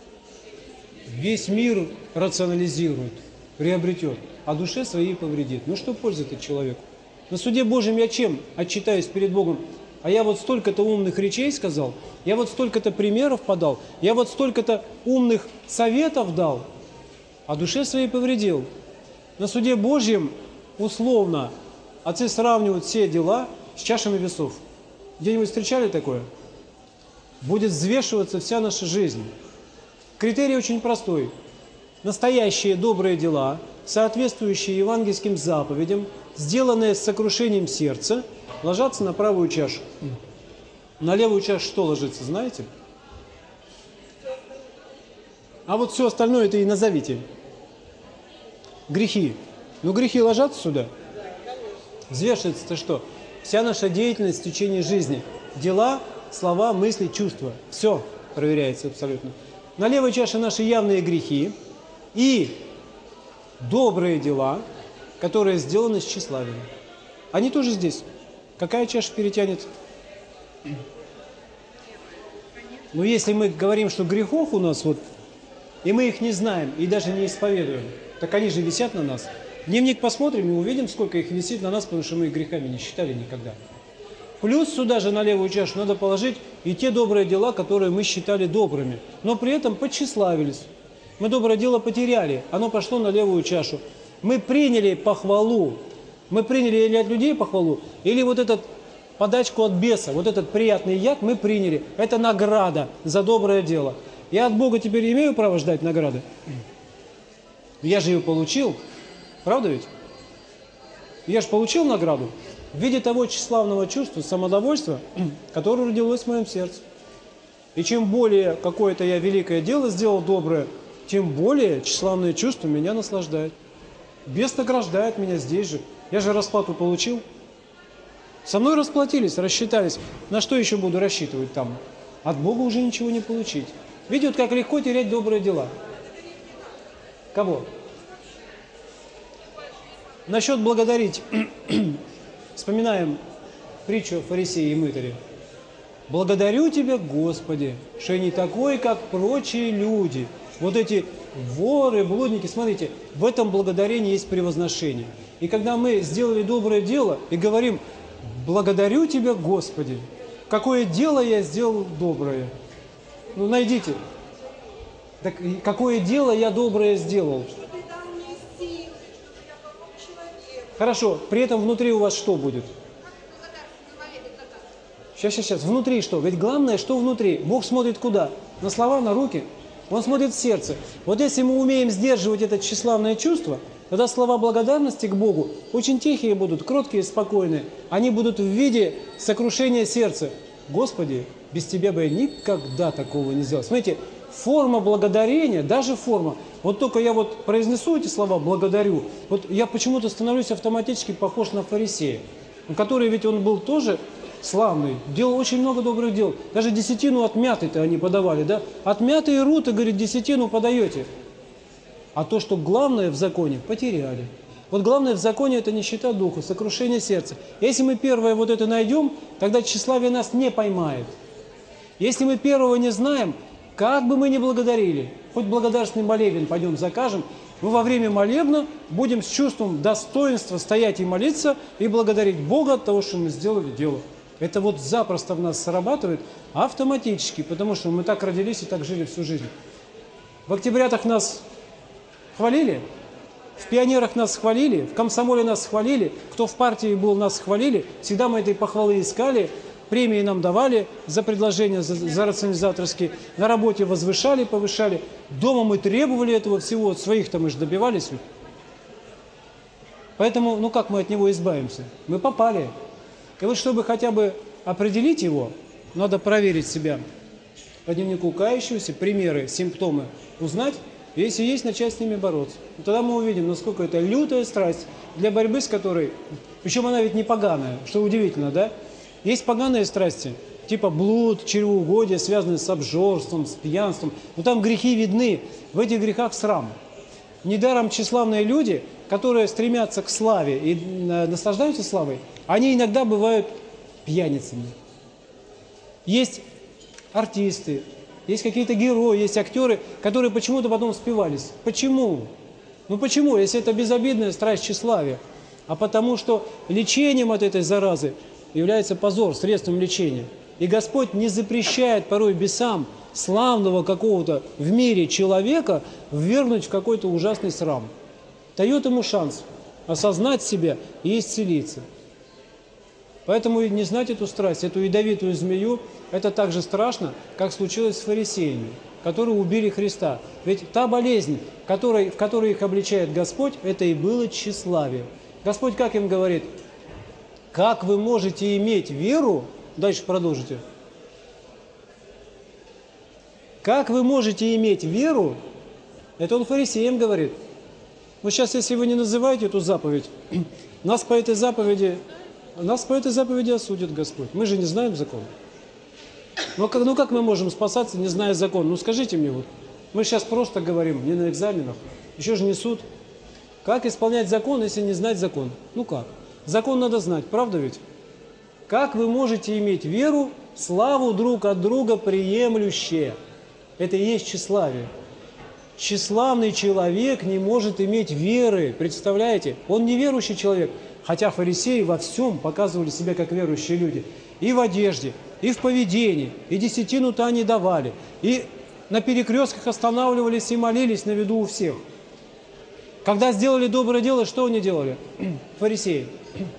весь мир рационализирует, приобретет, а душе своей повредит? Ну что пользует это человеку? На суде Божьем я чем отчитаюсь перед Богом? А я вот столько-то умных речей сказал, я вот столько-то примеров подал, я вот столько-то умных советов дал, а душе своей повредил. На суде Божьем условно отцы сравнивают все дела с чашами весов. Где-нибудь встречали такое? Будет взвешиваться вся наша жизнь. Критерий очень простой. Настоящие добрые дела, соответствующие евангельским заповедям, сделанные с сокрушением сердца, ложатся на правую чашу. На левую чашу что ложится, знаете? А вот все остальное это и назовите. Грехи. Ну грехи ложатся сюда? Взвешивается-то что? Вся наша деятельность в течение жизни. Дела, слова, мысли, чувства. Все проверяется абсолютно. На левой чаше наши явные грехи и добрые дела, которые сделаны с тщеславием. Они тоже здесь. Какая чаша перетянет? Но если мы говорим, что грехов у нас вот, и мы их не знаем, и даже не исповедуем, так они же висят на нас. Дневник посмотрим и увидим, сколько их висит на нас, потому что мы их грехами не считали никогда. Плюс сюда же на левую чашу надо положить и те добрые дела, которые мы считали добрыми, но при этом подтщеславились. Мы доброе дело потеряли, оно пошло на левую чашу. Мы приняли похвалу. Мы приняли или от людей похвалу, или вот этот подачку от беса, вот этот приятный яд мы приняли. Это награда за доброе дело. Я от Бога теперь имею право ждать награды? Я же ее получил. Правда ведь? Я же получил награду в виде того тщеславного чувства, самодовольства, которое родилось в моем сердце. И чем более какое-то я великое дело сделал доброе, тем более тщеславное чувство меня наслаждает. Бес награждает меня здесь же. Я же расплату получил. Со мной расплатились, рассчитались. На что еще буду рассчитывать там? От Бога уже ничего не получить. Видят, как легко терять добрые дела. Кого? Насчет благодарить. Вспоминаем притчу о фарисее и мытаре. Благодарю Тебя, Господи, что я не такой, как прочие люди. Вот эти воры, блудники, смотрите, в этом благодарении есть превозношение. И когда мы сделали доброе дело и говорим, благодарю Тебя, Господи, какое дело я сделал доброе? Ну, найдите. Так, какое дело я доброе сделал? Хорошо, при этом внутри у вас что будет? Сейчас, сейчас, сейчас. Внутри что? Ведь главное, что внутри. Бог смотрит куда? На слова, на руки? Он смотрит в сердце. Вот если мы умеем сдерживать это тщеславное чувство, Тогда слова благодарности к Богу очень тихие будут, кроткие, спокойные. Они будут в виде сокрушения сердца. Господи, без Тебя бы я никогда такого не сделал. Смотрите, форма благодарения, даже форма. Вот только я вот произнесу эти слова «благодарю», вот я почему-то становлюсь автоматически похож на фарисея, который ведь он был тоже славный, делал очень много добрых дел. Даже десятину от мяты-то они подавали, да? От мяты и руты, говорит, десятину подаете. А то, что главное в законе, потеряли. Вот главное в законе – это нищета духа, сокрушение сердца. Если мы первое вот это найдем, тогда тщеславие нас не поймает. Если мы первого не знаем, как бы мы ни благодарили, хоть благодарственный молебен пойдем закажем, мы во время молебна будем с чувством достоинства стоять и молиться, и благодарить Бога от того, что мы сделали дело. Это вот запросто в нас срабатывает автоматически, потому что мы так родились и так жили всю жизнь. В октябрятах нас хвалили, в пионерах нас хвалили, в комсомоле нас хвалили, кто в партии был, нас хвалили, всегда мы этой похвалы искали, премии нам давали за предложения, за, за рационализаторские, на работе возвышали, повышали, дома мы требовали этого всего, от своих-то мы же добивались. Поэтому, ну как мы от него избавимся? Мы попали. И вот чтобы хотя бы определить его, надо проверить себя по дневнику кающегося, примеры, симптомы узнать, и если есть, начать с ними бороться. И тогда мы увидим, насколько это лютая страсть, для борьбы с которой, причем она ведь не поганая, что удивительно, да? Есть поганые страсти, типа блуд, чревоугодие, связанные с обжорством, с пьянством. Но там грехи видны, в этих грехах срам. Недаром тщеславные люди, которые стремятся к славе и наслаждаются славой, они иногда бывают пьяницами. Есть артисты, есть какие-то герои, есть актеры, которые почему-то потом спивались. Почему? Ну почему, если это безобидная страсть тщеславия? А потому что лечением от этой заразы является позор, средством лечения. И Господь не запрещает порой бесам славного какого-то в мире человека ввергнуть в какой-то ужасный срам. Дает ему шанс осознать себя и исцелиться. Поэтому не знать эту страсть, эту ядовитую змею, это так же страшно, как случилось с фарисеями, которые убили Христа. Ведь та болезнь, которой, в которой их обличает Господь, это и было тщеславие. Господь как им говорит? Как вы можете иметь веру? Дальше продолжите. Как вы можете иметь веру? Это он фарисеям говорит. Вот сейчас, если вы не называете эту заповедь, нас по этой заповеди, нас по этой заповеди осудит Господь. Мы же не знаем закон. Ну как, ну как мы можем спасаться, не зная закон? Ну скажите мне вот. Мы сейчас просто говорим, не на экзаменах. Еще же не суд. Как исполнять закон, если не знать закон? Ну как? Закон надо знать, правда ведь? Как вы можете иметь веру, славу друг от друга приемлющие? Это и есть тщеславие. Тщеславный человек не может иметь веры, представляете? Он неверующий человек, хотя фарисеи во всем показывали себя как верующие люди. И в одежде, и в поведении, и десятину-то они давали, и на перекрестках останавливались и молились на виду у всех. Когда сделали доброе дело, что они делали? Фарисеи.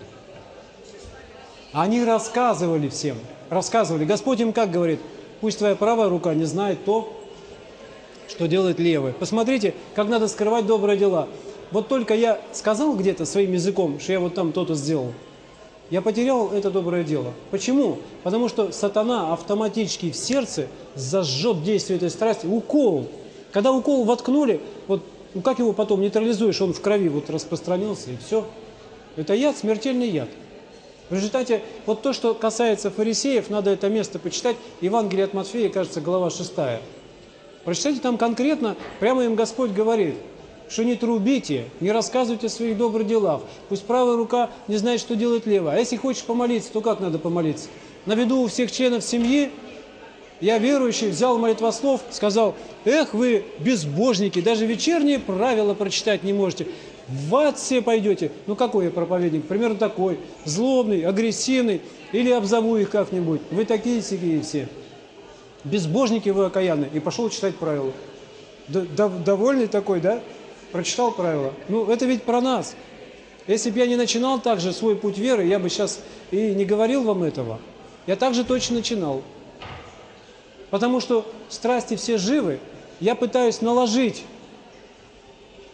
Они рассказывали всем, рассказывали. Господь им как говорит? Пусть твоя правая рука не знает то, что делает левая. Посмотрите, как надо скрывать добрые дела. Вот только я сказал где-то своим языком, что я вот там то-то сделал, я потерял это доброе дело. Почему? Потому что сатана автоматически в сердце зажжет действие этой страсти. Укол. Когда укол воткнули, вот ну как его потом нейтрализуешь, он в крови вот распространился и все. Это яд, смертельный яд. В результате, вот то, что касается фарисеев, надо это место почитать. Евангелие от Матфея, кажется, глава шестая. Прочитайте, там конкретно, прямо им Господь говорит, что не трубите, не рассказывайте о своих добрых делах. Пусть правая рука не знает, что делает левая. А если хочешь помолиться, то как надо помолиться? На виду у всех членов семьи я, верующий, взял молитвослов, сказал, эх вы, безбожники, даже вечерние правила прочитать не можете. В ад все пойдете. Ну какой я проповедник? Примерно такой. Злобный, агрессивный. Или обзову их как-нибудь. Вы такие-сякие все. Безбожники вы окаянные. И пошел читать правила. Довольный такой, да? Прочитал правила. Ну это ведь про нас. Если бы я не начинал так же свой путь веры, я бы сейчас и не говорил вам этого. Я также точно начинал. Потому что страсти все живы. Я пытаюсь наложить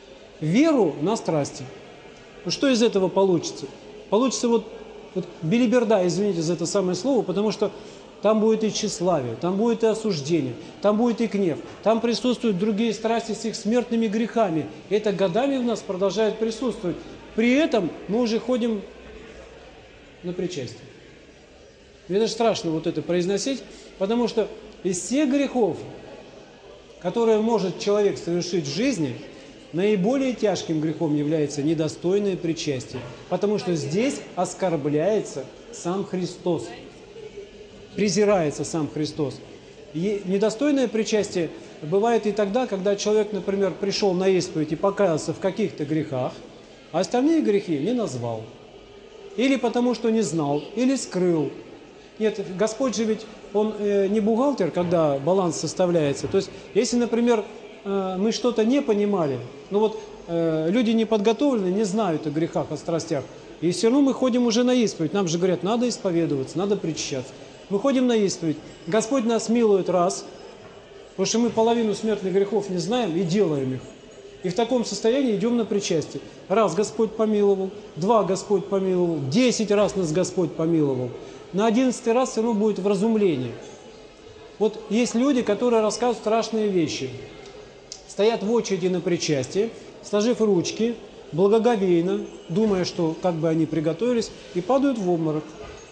веру на страсти. Ну что из этого получится? Получится вот, вот белиберда, извините за это самое слово, потому что там будет и тщеславие, там будет и осуждение, там будет и гнев, там присутствуют другие страсти с их смертными грехами. И это годами в нас продолжает присутствовать. При этом мы уже ходим на причастие. Мне даже страшно вот это произносить, потому что из всех грехов, которые может человек совершить в жизни, наиболее тяжким грехом является недостойное причастие, потому что здесь оскорбляется сам Христос, презирается сам Христос. И недостойное причастие бывает и тогда, когда человек, например, пришел на исповедь и покаялся в каких-то грехах, а остальные грехи не назвал. Или потому что не знал, или скрыл. Нет, Господь же ведь, Он э, не бухгалтер, когда баланс составляется. То есть, если, например, э, мы что-то не понимали, ну вот э, люди не подготовлены, не знают о грехах, о страстях, и все равно мы ходим уже на исповедь. Нам же говорят, надо исповедоваться, надо причащаться. Мы ходим на исповедь. Господь нас милует раз, потому что мы половину смертных грехов не знаем и делаем их. И в таком состоянии идем на причастие. Раз Господь помиловал, два Господь помиловал, десять раз нас Господь помиловал. На одиннадцатый раз все равно будет вразумление. Вот есть люди, которые рассказывают страшные вещи. Стоят в очереди на причастие, сложив ручки, благоговейно, думая, что как бы они приготовились, и падают в обморок.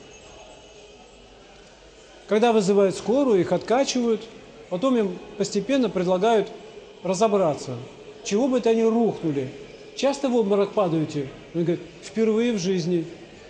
Когда вызывают скорую, их откачивают, потом им постепенно предлагают разобраться. Чего бы это они рухнули? Часто в обморок падаете? Он говорит, впервые в жизни.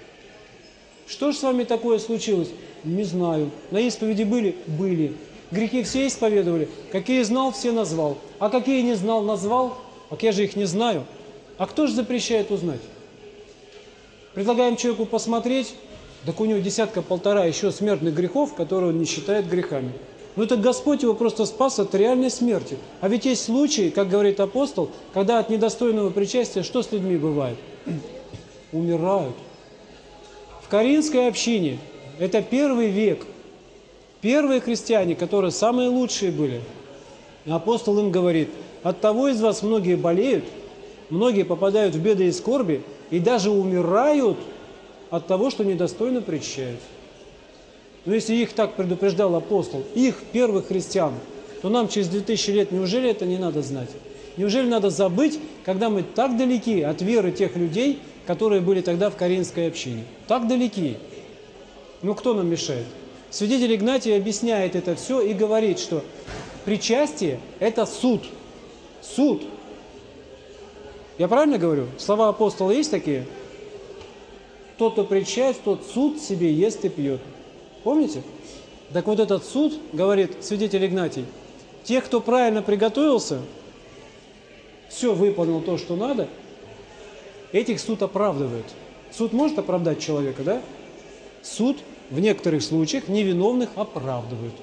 Что же с вами такое случилось? Не знаю. На исповеди были? Были. Грехи все исповедовали? Какие знал, все назвал. А какие не знал, назвал? Так я же их не знаю. А кто же запрещает узнать? Предлагаем человеку посмотреть, так у него десятка-полтора еще смертных грехов, которые он не считает грехами. Ну это Господь его просто спас от реальной смерти. А ведь есть случаи, как говорит апостол, когда от недостойного причастия что с людьми бывает? Умирают. В Коринфской общине, это первый век, первые христиане, которые самые лучшие были, апостол им говорит, от того из вас многие болеют, многие попадают в беды и скорби, и даже умирают от того, что недостойно причащаются. Но если их так предупреждал апостол, их, первых христиан, то нам через две тысячи лет неужели это не надо знать? Неужели надо забыть, когда мы так далеки от веры тех людей, которые были тогда в Коринфской общине? Так далеки. Ну кто нам мешает? Святитель Игнатий объясняет это все и говорит, что причастие – это суд. Суд. Я правильно говорю? Слова апостола есть такие? Тот, кто причащается, тот суд себе ест и пьет. Помните? Так вот этот суд, говорит святитель Игнатий, тех, кто правильно приготовился, все выполнил то, что надо, этих суд оправдывает. Суд может оправдать человека, да? Суд в некоторых случаях невиновных оправдывает.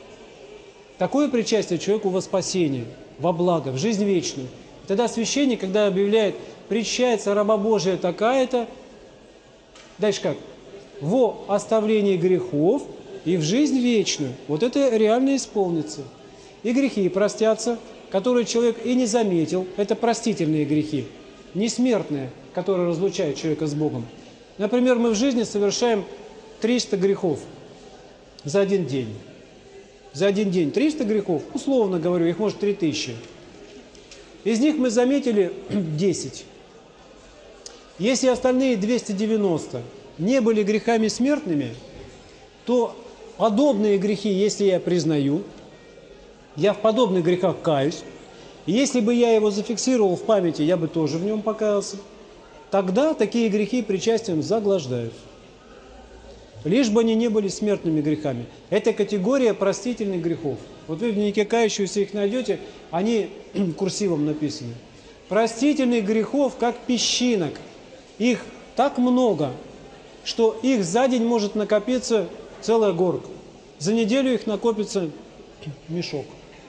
Такое причастие человеку во спасение, во благо, в жизнь вечную. Тогда священник, когда объявляет, причащается раба Божия такая-то, дальше как? Во оставлении грехов и в жизнь вечную. Вот это реально исполнится. И грехи простятся, которые человек и не заметил. Это простительные грехи, не смертные, которые разлучают человека с Богом. Например, мы в жизни совершаем триста грехов за один день. За один день триста грехов, условно говорю, их может три тысячи. Из них мы заметили десять. Если остальные двести девяносто не были грехами смертными, то подобные грехи, если я признаю, я в подобных грехах каюсь, и если бы я его зафиксировал в памяти, я бы тоже в нем покаялся, тогда такие грехи причастием заглаждаются. Лишь бы они не были смертными грехами. Это категория простительных грехов. Вот вы в дневнике кающегося их найдете, они курсивом написаны. Простительных грехов, как песчинок. Их так много, что их за день может накопиться целая горка. За неделю их накопится мешок.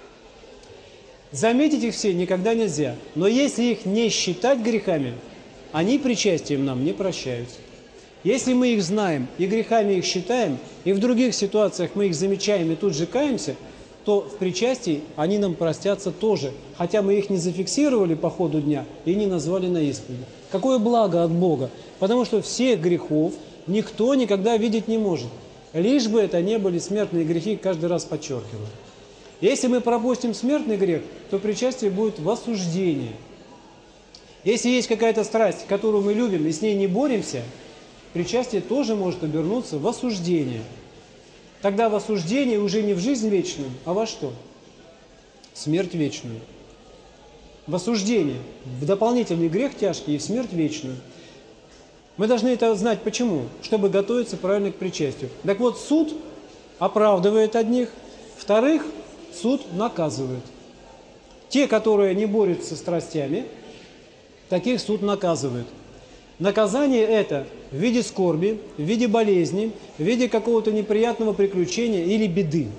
Заметить их все никогда нельзя. Но если их не считать грехами, они причастием нам не прощаются. Если мы их знаем и грехами их считаем, и в других ситуациях мы их замечаем и тут же каемся, то в причастии они нам простятся тоже, хотя мы их не зафиксировали по ходу дня и не назвали на исповеди. Какое благо от Бога, потому что всех грехов никто никогда видеть не может, лишь бы это не были смертные грехи, каждый раз подчеркиваю. Если мы пропустим смертный грех, то причастие будет в осуждении. Если есть какая-то страсть, которую мы любим и с ней не боремся, причастие тоже может обернуться в осуждение. Тогда в осуждении уже не в жизнь вечную, а во что? Смерть вечную. В осуждение, в дополнительный грех тяжкий и в смерть вечную. Мы должны это знать почему? Чтобы готовиться правильно к причастию. Так вот, суд оправдывает одних, вторых суд наказывает. Те, которые не борются со страстями, таких суд наказывает. Наказание это в виде скорби, в виде болезни, в виде какого-то неприятного приключения или беды.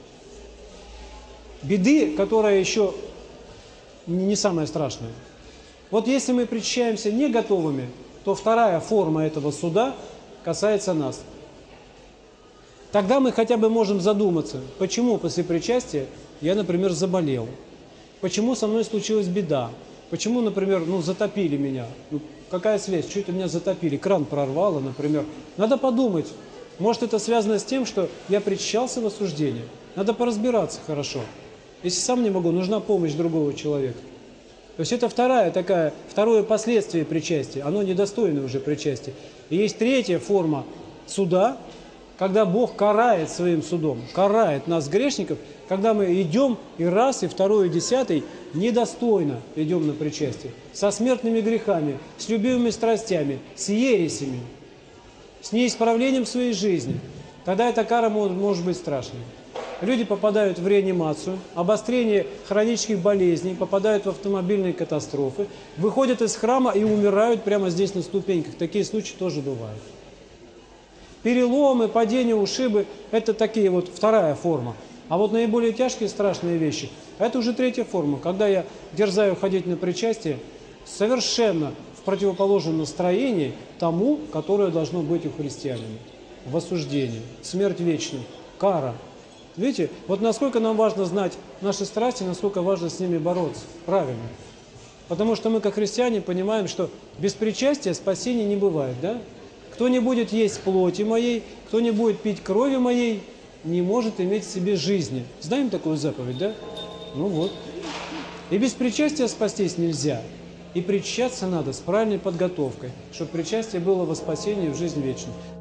Беды, которая еще не самая страшная. Вот если мы причащаемся не готовыми, то вторая форма этого суда касается нас. Тогда мы хотя бы можем задуматься, почему после причастия я, например, заболел, почему со мной случилась беда, почему, например, ну, затопили меня. Ну, какая связь? Что это меня затопили? Кран прорвало, например. Надо подумать. Может, это связано с тем, что я причащался в осуждении. Надо поразбираться хорошо. Если сам не могу, нужна помощь другого человека. То есть это вторая такая, второе последствие причастия. Оно недостойно уже причастия. И есть третья форма суда, когда Бог карает своим судом, карает нас, грешников, когда мы идем и раз, и второй, и десятый недостойно идем на причастие, со смертными грехами, с любимыми страстями, с ересями, с неисправлением своей жизни. Тогда эта кара может, может быть страшной. Люди попадают в реанимацию, обострение хронических болезней, попадают в автомобильные катастрофы, выходят из храма и умирают прямо здесь на ступеньках. Такие случаи тоже бывают. Переломы, падения, ушибы – это такие вот вторая форма. А вот наиболее тяжкие страшные вещи – это уже третья форма. Когда я дерзаю ходить на причастие совершенно в противоположном настроении тому, которое должно быть у христианина. В осуждении, смерть вечная, кара. Видите, вот насколько нам важно знать наши страсти, насколько важно с ними бороться. Правильно. Потому что мы, как христиане, понимаем, что без причастия спасения не бывает, да? Кто не будет есть плоти моей, кто не будет пить крови моей, не может иметь в себе жизни. Знаем такую заповедь, да? Ну вот. И без причастия спастись нельзя. И причащаться надо с правильной подготовкой, чтобы причастие было во спасение в жизнь вечную.